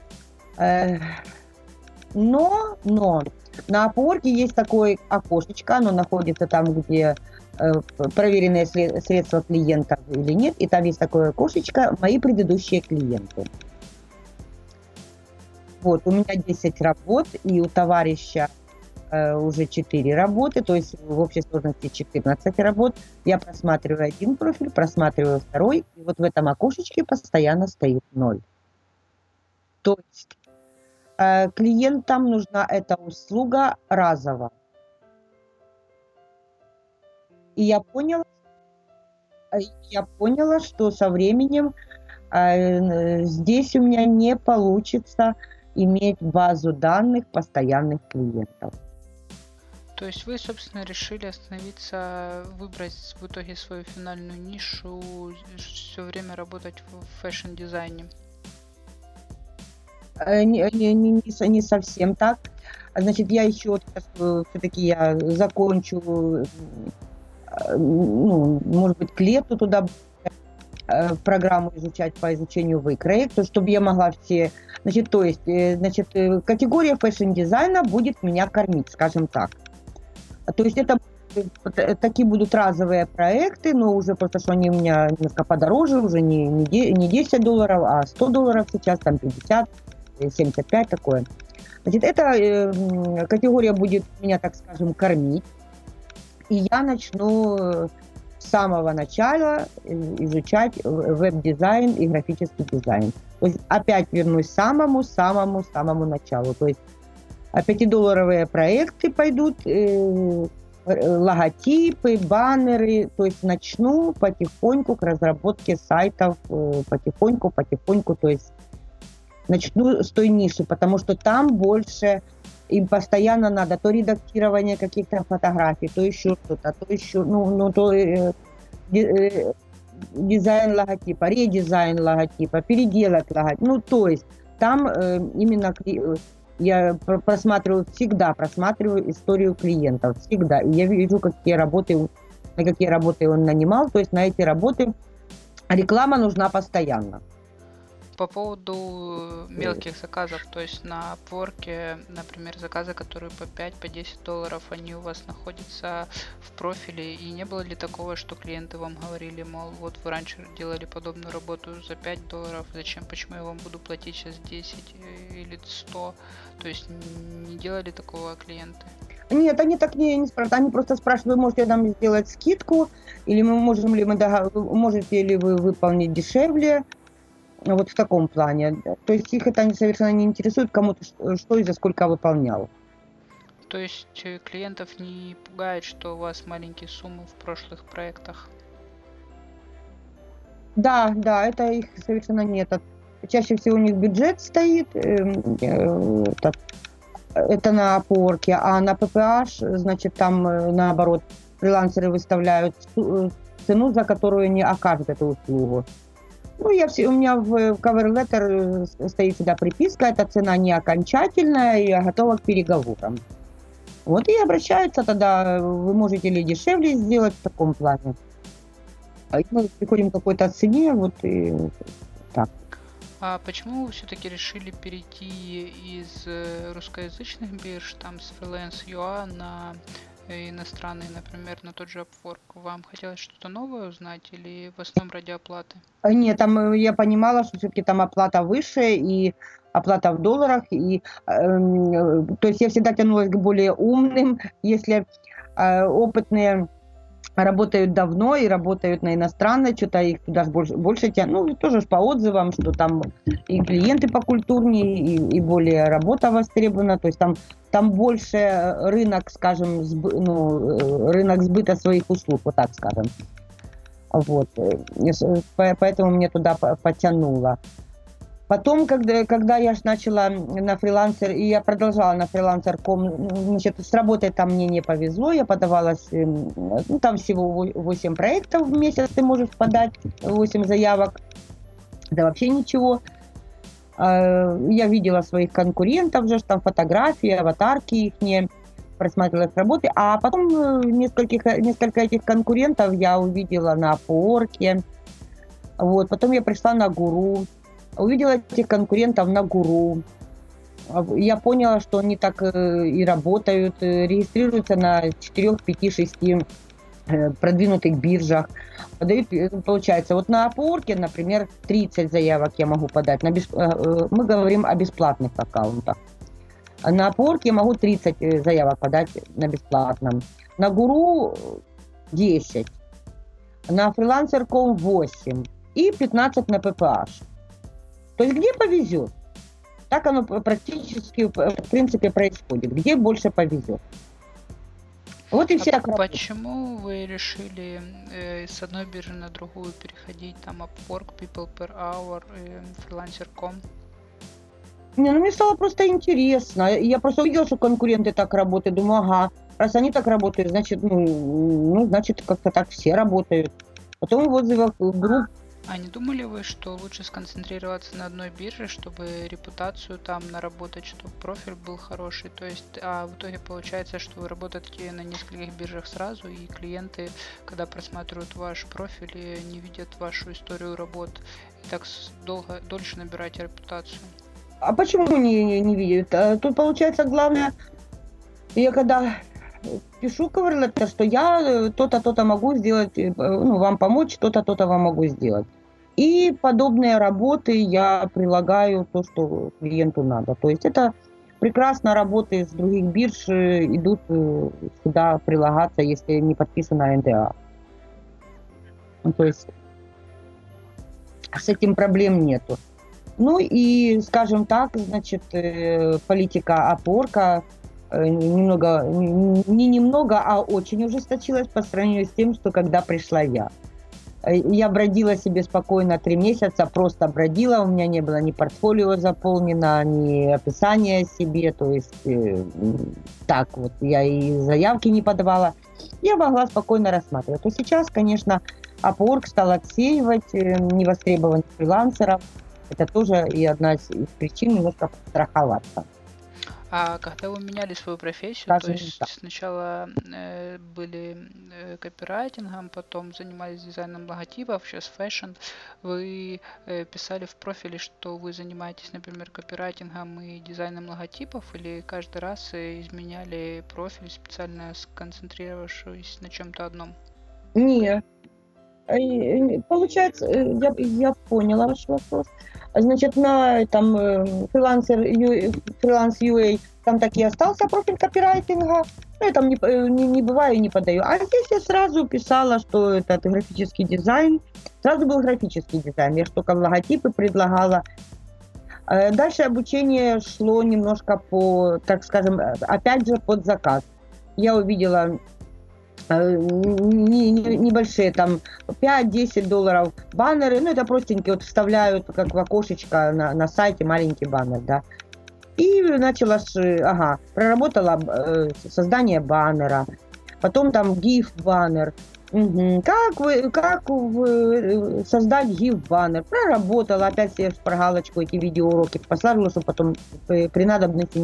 Но на Upwork есть такое окошечко, оно находится там, где проверенные средства клиентов или нет, и там есть такое окошечко «Мои предыдущие клиенты». Вот, у меня 10 работ, и у товарища уже 4 работы, то есть в общей сложности 14 работ. Я просматриваю один профиль, просматриваю второй, и вот в этом окошечке постоянно стоит 0. То есть клиентам нужна эта услуга разово. И я поняла, что со временем здесь у меня не получится иметь базу данных постоянных клиентов. То есть вы, собственно, решили остановиться, выбрать в итоге свою финальную нишу, все время работать в фэшн-дизайне? Не совсем так. Значит, я еще все-таки я закончу, ну, может быть, к лету туда программу изучать по изучению выкроек, то чтобы я могла все, значит, то есть, категория фэшн-дизайна будет меня кормить, скажем так. То есть это такие будут разовые проекты, но уже просто, что они у меня немножко подороже, уже не $10, а $100 сейчас, там 50, 75 такое. Значит, эта категория будет меня, так скажем, кормить. И я начну с самого начала изучать веб-дизайн и графический дизайн. То есть опять вернусь к самому началу. То есть $5 проекты пойдут, логотипы, баннеры. То есть начну потихоньку к разработке сайтов, потихоньку. То есть начну с той ниши, потому что там больше им постоянно надо то редактирование каких-то фотографий, то еще что-то, то еще, дизайн логотипа, редизайн логотипа, переделать логотип. Ну, то есть там именно я всегда просматриваю историю клиентов, всегда. И я вижу, на какие работы он нанимал, то есть на эти работы реклама нужна постоянно. По поводу мелких заказов, то есть на Upwork, например, заказы, которые по $5-10, они у вас находятся в профиле, и не было ли такого, что клиенты вам говорили, мол, вот вы раньше делали подобную работу за $5, почему я вам буду платить сейчас 10 или 100, то есть не делали такого клиенты? Нет, они так не спрашивают, они просто спрашивают, вы можете нам сделать скидку, или можете ли вы выполнить дешевле. Вот в таком плане. То есть их это совершенно не интересует, кому-то что и за сколько выполнял. То есть клиентов не пугает, что у вас маленькие суммы в прошлых проектах? Да, это их совершенно нет. Чаще всего у них бюджет стоит, это на Upwork, а на PPH, значит, там наоборот фрилансеры выставляют цену, за которую они окажут эту услугу. Ну, у меня в cover letter стоит всегда приписка, эта цена не окончательная, и я готова к переговорам. Вот и обращаются тогда, вы можете ли дешевле сделать в таком плане. Мы приходим к какой-то цене, вот и так. А почему вы все-таки решили перейти из русскоязычных бирж, там с Freelance.ua на иностранные, например, на тот же Upwork? Вам хотелось что-то новое узнать или в основном ради оплаты? Нет, там я понимала, что все-таки там оплата выше и оплата в долларах. То есть я всегда тянулась к более умным, если опытные работают давно и работают на иностранной, что-то их туда больше тянут. Ну, тоже по отзывам, что там и клиенты покультурнее, и более работа востребована. То есть там больше рынок, скажем, рынок сбыта своих услуг, вот так скажем. Вот. Поэтому мне туда потянуло. Потом, когда я начала на фрилансер, и я продолжала на фрилансер.ком, значит, с работой там мне не повезло, я подавалась, там всего 8 проектов в месяц ты можешь подать, 8 заявок, это вообще ничего. Я видела своих конкурентов, же там фотографии, аватарки их, просматривала их работы, а потом несколько этих конкурентов я увидела на Upwork, вот, потом я пришла на Guru, увидела этих конкурентов на Guru. Я поняла, что они так и работают, регистрируются на 4, 5, 6 продвинутых биржах. Подают, получается, вот на Upwork, например, 30 заявок я могу подать. Мы говорим о бесплатных аккаунтах. На Upwork я могу 30 заявок подать на бесплатном. На Guru 10. На Freelancer.com 8. И 15 на PPH. То есть где повезет? Так оно практически, в принципе, происходит. Где больше повезет. Вот и вся. Почему вы решили с одной биржи на другую переходить? Там Upwork, People Per Hour, Freelancer.com? Мне стало просто интересно. Я просто увидела, что конкуренты так работают. Думаю, ага, раз они так работают, значит, значит, как-то так все работают. Потом в отзывах групп. А не думали вы, что лучше сконцентрироваться на одной бирже, чтобы репутацию там наработать, чтобы профиль был хороший? То есть, а в итоге получается, что вы работаете на нескольких биржах сразу, и клиенты, когда просматривают ваш профиль, не видят вашу историю работ, и так дольше набираете репутацию? А почему не видят? Тут получается главное, я когда пишу cover-letter, что я то-то, то-то могу сделать, вам помочь, то-то, то-то вам могу сделать. И подобные работы я прилагаю то, что клиенту надо. То есть это прекрасно работы с других бирж идут сюда прилагаться, если не подписано НДА. То есть с этим проблем нету. Ну и, скажем так, значит, политика Upwork немного, а очень ужесточилась по сравнению с тем, что когда пришла я. Я бродила себе спокойно 3 месяца, просто бродила, у меня не было ни портфолио заполнено, ни описания себе, то есть так вот, я и заявки не подавала, я могла спокойно рассматривать. То сейчас, конечно, Upwork стал отсеивать невостребованных фрилансеров, это тоже и одна из причин немножко страховаться. А когда вы меняли свою профессию, то есть сначала были копирайтингом, потом занимались дизайном логотипов, сейчас фэшн, вы писали в профиле, что вы занимаетесь, например, копирайтингом и дизайном логотипов, или каждый раз изменяли профиль, специально сконцентрировавшись на чем-то одном? Нет. Получается, я поняла ваш вопрос. Значит, на Freelance.ua там так и остался профиль копирайтинга. Я там не бываю, не подаю. А здесь я сразу писала, что это графический дизайн. Сразу был графический дизайн. Я только логотипы предлагала. Дальше обучение шло немножко по, так скажем, опять же под заказ. Я увидела небольшие, там, $5-10 баннеры, это простенькие, вот вставляют, как в окошечко на сайте, маленький баннер, да. И начала, проработала создание баннера, потом там GIF-баннер. Как создать GIF-баннер? Проработала, опять себе в шпаргалочку эти видеоуроки посложила, чтобы потом при надобности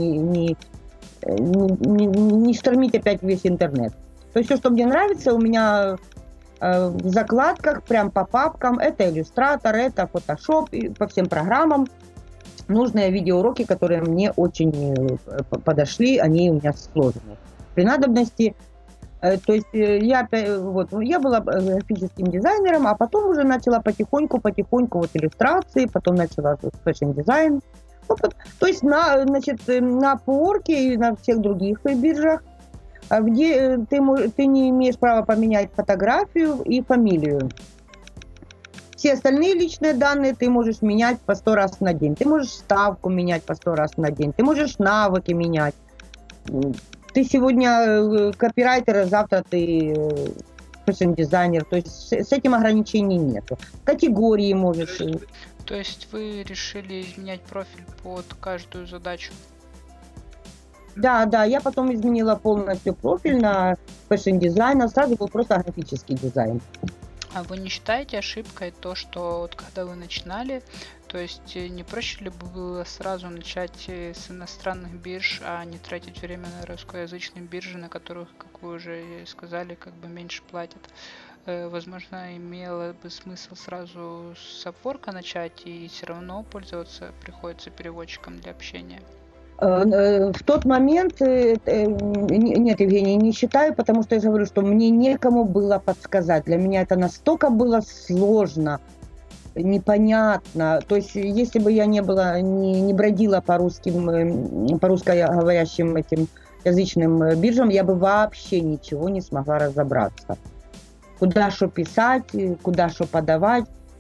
не штормить опять весь интернет. То есть все, что мне нравится, у меня в закладках, прям по папкам, это Illustrator, это Photoshop, и по всем программам нужные видеоуроки, которые мне очень подошли, они у меня сложены. При надобности То есть я была графическим дизайнером, а потом уже начала потихоньку вот иллюстрации, потом начала фэшн-дизайн. То есть на Upwork и на всех других биржах, где ты не имеешь права поменять фотографию и фамилию. Все остальные личные данные ты можешь менять по 100 раз на день. Ты можешь ставку менять по 100 раз на день. Ты можешь навыки менять. Ты сегодня копирайтер, а завтра ты фэшн-дизайнер. То есть с этим ограничений нет. Категории можешь. То есть вы решили изменять профиль под каждую задачу? Да, я потом изменила полностью профиль на фэшн-дизайн, а сразу был просто графический дизайн. А вы не считаете ошибкой то, что вот когда вы начинали, то есть не проще ли было сразу начать с иностранных бирж, а не тратить время на русскоязычные биржи, на которых, как вы уже сказали, как бы меньше платят? Возможно, имело бы смысл сразу с Upwork начать, и все равно пользоваться приходится переводчиком для общения. В тот момент, нет, Евгений, не считаю, потому что я же говорю, что мне некому было подсказать. Для меня это настолько было сложно, непонятно. То есть, если бы я не бродила по русскоговорящим этим язычным биржам, я бы вообще ничего не смогла разобраться. Куда что писать, куда что подавать.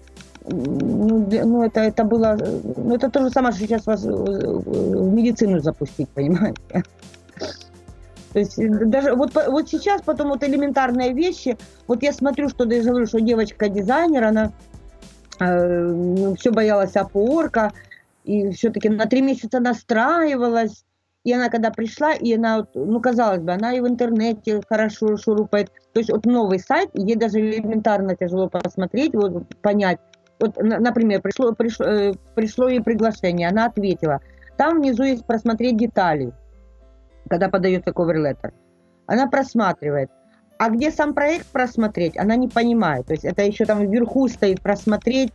Это было, это то же самое, что сейчас вас в медицину запустить, понимаете? То есть даже вот сейчас потом вот элементарные вещи, вот я смотрю, что я говорю, что девочка-дизайнер, она все боялась Upwork, и все-таки на 3 месяца настраивалась, и она когда пришла, и она, казалось бы, она и в интернете хорошо шурупает, то есть вот новый сайт, ей даже элементарно тяжело посмотреть, вот понять. Вот, например, пришло ей приглашение, она ответила. Там внизу есть просмотреть детали, когда подается cover letter. Она просматривает. А где сам проект просмотреть, она не понимает. То есть это еще там вверху стоит просмотреть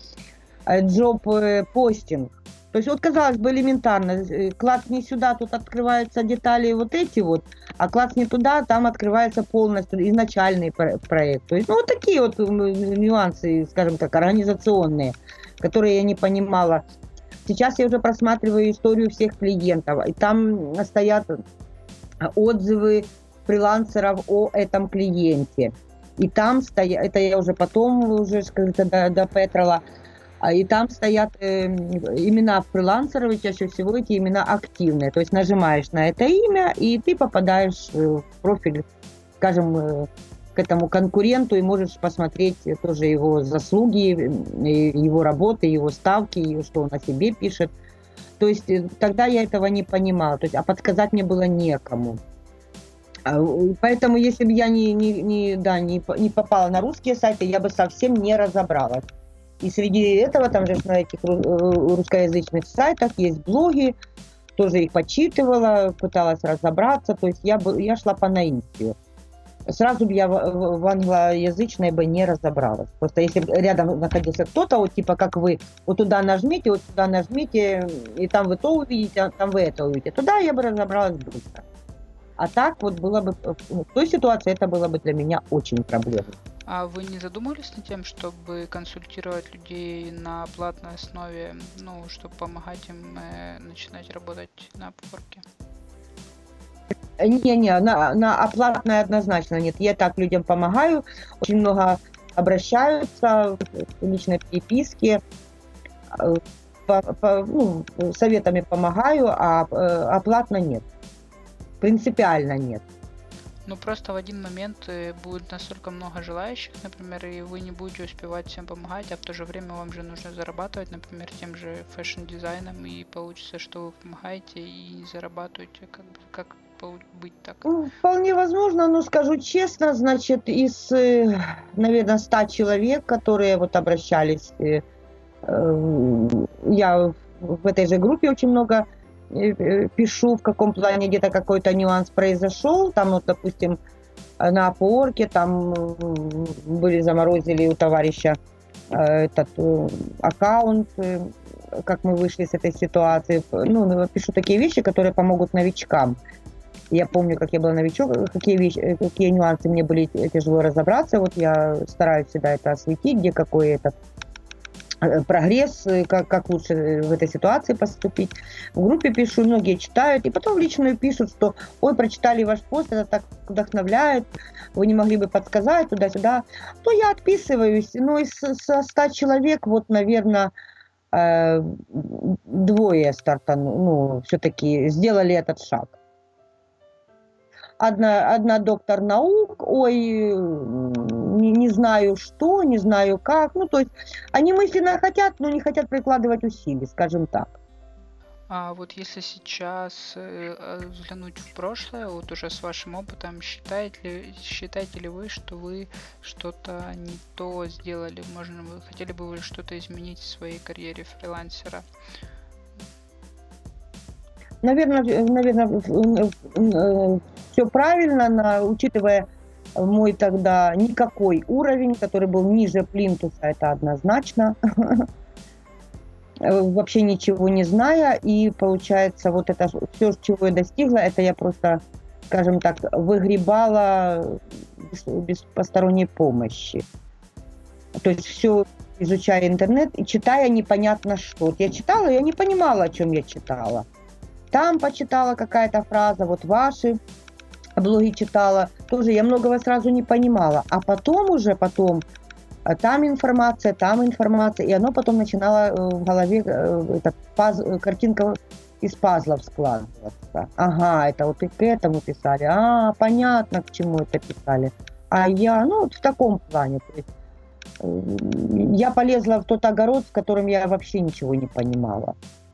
job-постинг. То есть вот, казалось бы, элементарно. Клацни сюда, тут открываются детали вот эти вот, а клацни туда, там открывается полностью изначальный проект. То есть, вот такие вот нюансы, скажем так, организационные, которые я не понимала. Сейчас я уже просматриваю историю всех клиентов, и там стоят отзывы фрилансеров о этом клиенте. И там стоят, это я уже потом уже как-то допетрала, и там стоят имена фрилансеров, и чаще всего эти имена активные. То есть нажимаешь на это имя, и ты попадаешь в профиль, скажем, к этому конкуренту, и можешь посмотреть тоже его заслуги, его работы, его ставки, что он о себе пишет. То есть тогда я этого не понимала, то есть, а подсказать мне было некому. Поэтому если бы я не попала на русские сайты, я бы совсем не разобралась. И среди этого там же на этих русскоязычных сайтах есть блоги, тоже их почитывала, пыталась разобраться, то есть я шла по наитию. Сразу бы я в англоязычной бы не разобралась. Просто если бы рядом находился кто-то, вот типа как вы, вот туда нажмите, вот сюда нажмите, и там вы то увидите, а там вы это увидите. Туда я бы разобралась быстро. А так вот было бы, в той ситуации это было бы для меня очень проблемно. А вы не задумывались над тем, чтобы консультировать людей на платной основе, чтобы помогать им начинать работать на Upwork? Не, на оплатное однозначно нет. Я так людям помогаю, очень много обращаются в личной переписке, советами помогаю, а оплатно нет. Принципиально нет. Просто в один момент будет настолько много желающих, например, и вы не будете успевать всем помогать, а в то же время вам же нужно зарабатывать, например, тем же фэшн-дизайном, и получится, что вы помогаете и зарабатываете, как быть так? Вполне возможно, но скажу честно, значит, из, наверное, 100 человек, которые вот обращались, я в этой же группе очень много пишу, в каком плане где-то какой-то нюанс произошел, там, вот, допустим, на Upwork, там заморозили у товарища этот аккаунт, как мы вышли с этой ситуации. Пишу такие вещи, которые помогут новичкам. Я помню, как я была новичок, какие нюансы мне были тяжело разобраться. Вот я стараюсь всегда это осветить, где какой этот прогресс, как лучше в этой ситуации поступить. В группе пишу, многие читают, и потом в личную пишут, что ой, прочитали ваш пост, это так вдохновляет, вы не могли бы подсказать туда-сюда. То я отписываюсь, но из 100 человек, вот, наверное, двое все-таки сделали этот шаг. Одна доктор наук, не знаю что, не знаю как. Ну, то есть они мысленно хотят, но не хотят прикладывать усилий, скажем так. А вот если сейчас взглянуть в прошлое, вот уже с вашим опытом, считаете ли вы, что вы что-то не то сделали? Может, вы хотели бы вы что-то изменить в своей карьере фрилансера? Наверное, все правильно, учитывая мой тогда никакой уровень, который был ниже плинтуса, это однозначно. Вообще ничего не зная, и получается вот это все, чего я достигла, это я просто, скажем так, выгребала без посторонней помощи. То есть все изучая интернет и читая непонятно что. Вот я читала, я не понимала, о чем я читала. Там почитала какая-то фраза, вот ваши блоги читала, тоже я многого сразу не понимала. А потом там информация, и оно потом начинало в голове картинка из пазлов складываться. Ага, это вот и к этому писали. Понятно, к чему это писали. А я, вот в таком плане. То есть, я полезла в тот огород, в котором я вообще ничего не понимала.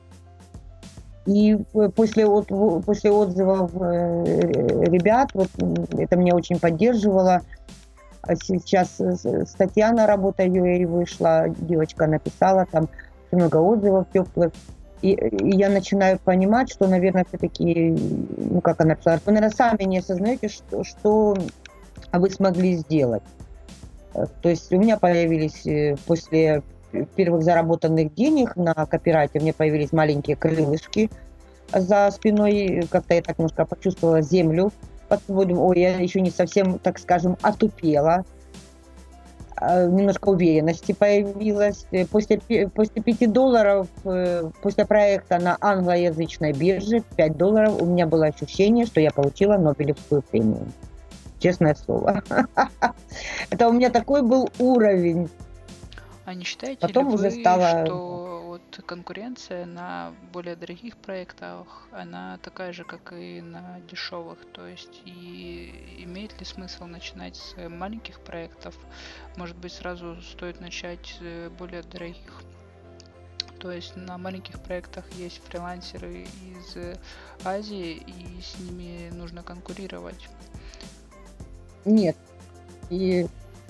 И после отзывов ребят, вот это меня очень поддерживало. Сейчас статья на Работа UA вышла, девочка написала, там много отзывов теплых. И я начинаю понимать, что, наверное, все-таки, как она писала, вы, наверное, сами не осознаете, что вы смогли сделать. То есть у меня появились после первых заработанных денег на копирайте, у меня появились маленькие крылышки за спиной, как-то я так немножко почувствовала землю под собой, думаю, я еще не совсем, так скажем, отупела, немножко уверенности появилась. После $5, после проекта на англоязычной бирже, $5, у меня было ощущение, что я получила Нобелевскую премию. Честное слово. Это у меня такой был уровень. А не считаете Потом ли уже вы, стало... что вот конкуренция на более дорогих проектах, она такая же, как и на дешевых? То есть и имеет ли смысл начинать с маленьких проектов? Может быть, сразу стоит начать с более дорогих? То есть на маленьких проектах есть фрилансеры из Азии, и с ними нужно конкурировать. Нет. И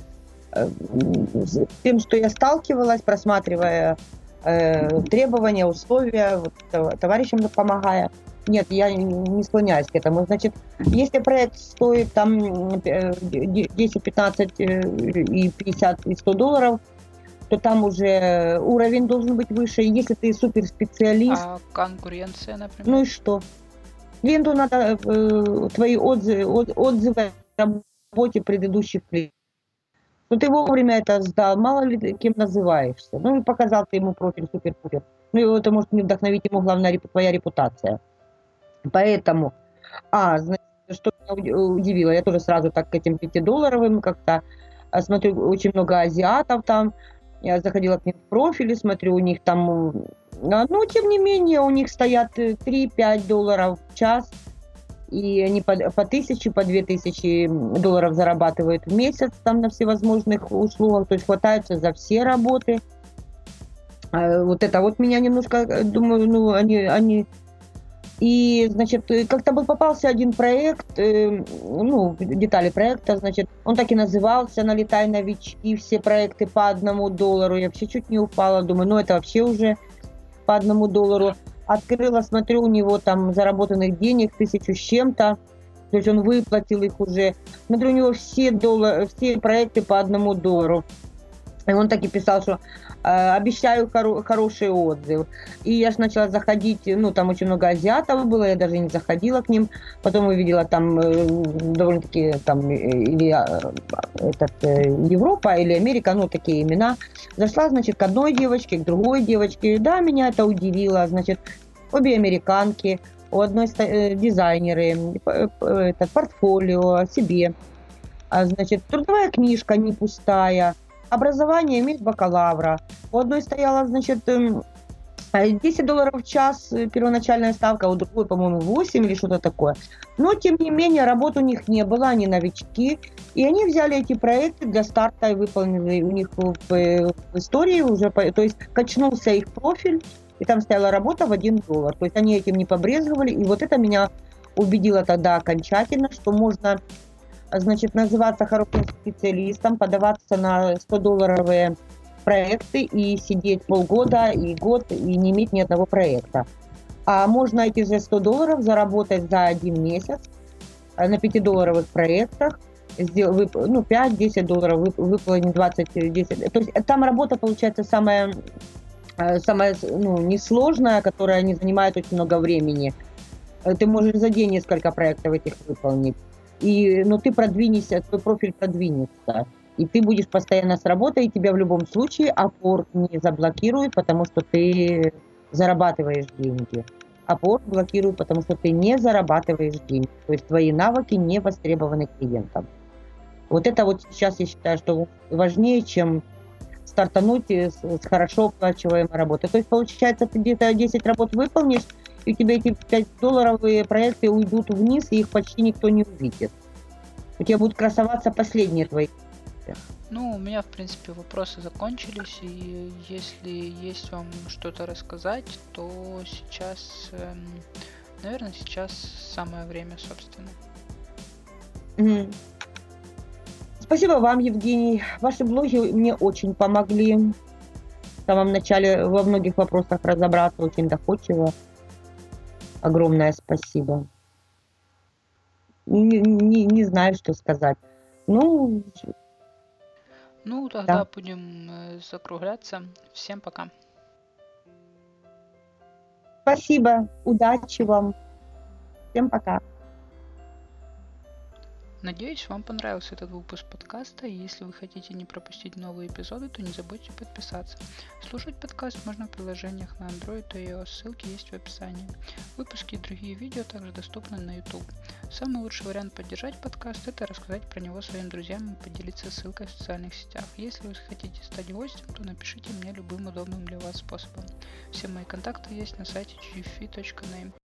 с тем, что я сталкивалась, просматривая требования, условия, товарищам помогая, нет, я не склоняюсь к этому. Значит, если проект стоит там 10, 15 и 50 и $100, то там уже уровень должен быть выше. Если ты суперспециалист... А конкуренция, например? Ну и что? Клиенту надо твои отзывы о работе предыдущих клиентов. Ну, ты вовремя это сдал, мало ли кем называешься. Ну, и показал ты ему профиль супер-пупер. Ну, и это может не вдохновить ему, главное, твоя репутация. Поэтому, значит, что меня удивило, я тоже сразу так к этим $5 как-то смотрю, очень много азиатов там. Я заходила к ним в профили, смотрю, у них там, но тем не менее, у них стоят $3-5 в час. И они по 1000, по $2000 зарабатывают в месяц там на всевозможных услугах, то есть хватаются за все работы. Вот это вот меня немножко, думаю, они... И, значит, как-то попался один проект, детали проекта, значит, он так и назывался «Налетай новички», все проекты по $1. Я вообще чуть не упала, думаю, это вообще уже по $1. Открыла, смотрю, у него там заработанных денег 1000 с чем-то, то есть он выплатил их уже. Смотрю, у него все проекты по $1. И он так и писал, что обещаю хороший отзыв. И я ж начала заходить, ну, там очень много азиатов было, я даже не заходила к ним. Потом увидела там довольно-таки там или Европа, или Америка, ну, такие имена. Зашла, значит, к одной девочке, к другой девочке. Да, меня это удивило. Значит, обе американки, у одной дизайнеры, это портфолио о себе. Значит, трудовая книжка не пустая. Образование имеет бакалавра. У одной стояла, значит, $10 в час первоначальная ставка, у другой, по-моему, 8 или что-то такое. Но, тем не менее, работ у них не было, они новички. И они взяли эти проекты для старта и выполнили у них в истории уже, то есть качнулся их профиль, и там стояла работа в $1. То есть они этим не побрезговали. И вот это меня убедило тогда окончательно, что можно, значит, называться хорошим специалистом, подаваться на $100 проекты и сидеть полгода и год и не иметь ни одного проекта. А можно эти же $100 заработать за 1 месяц на $5 проектах, ну, $5-10, выполнить 20-10. То есть там работа получается самая ну, несложная, которая не занимает очень много времени. Ты можешь за день несколько проектов этих выполнить. Но ты продвинешься, твой профиль продвинется. И ты будешь постоянно с работой, и тебя в любом случае Upwork не заблокирует, потому что ты зарабатываешь деньги. Upwork блокирует, потому что ты не зарабатываешь деньги. То есть твои навыки не востребованы клиентам. Вот это вот сейчас я считаю, что важнее, чем стартануть с хорошо оплачиваемой работой. То есть получается, ты где-то 10 работ выполнишь, и у тебя эти $5 проекты уйдут вниз, и их почти никто не увидит. У тебя будут красоваться последние твои. Ну, у меня, в принципе, вопросы закончились, и если есть вам что-то рассказать, то сейчас, наверное, сейчас самое время, собственно. Спасибо вам, Евгений. Ваши блоги мне очень помогли в самом начале во многих вопросах разобраться, очень доходчиво. Огромное спасибо. Не знаю, что сказать. Ну, тогда Да. будем закругляться. Всем пока. Спасибо, удачи вам. Всем пока. Надеюсь, вам понравился этот выпуск подкаста, и если вы хотите не пропустить новые эпизоды, то не забудьте подписаться. Слушать подкаст можно в приложениях на Android и iOS, ссылки есть в описании. Выпуски и другие видео также доступны на YouTube. Самый лучший вариант поддержать подкаст – это рассказать про него своим друзьям и поделиться ссылкой в социальных сетях. Если вы хотите стать гостем, то напишите мне любым удобным для вас способом. Все мои контакты есть на сайте gfi.name.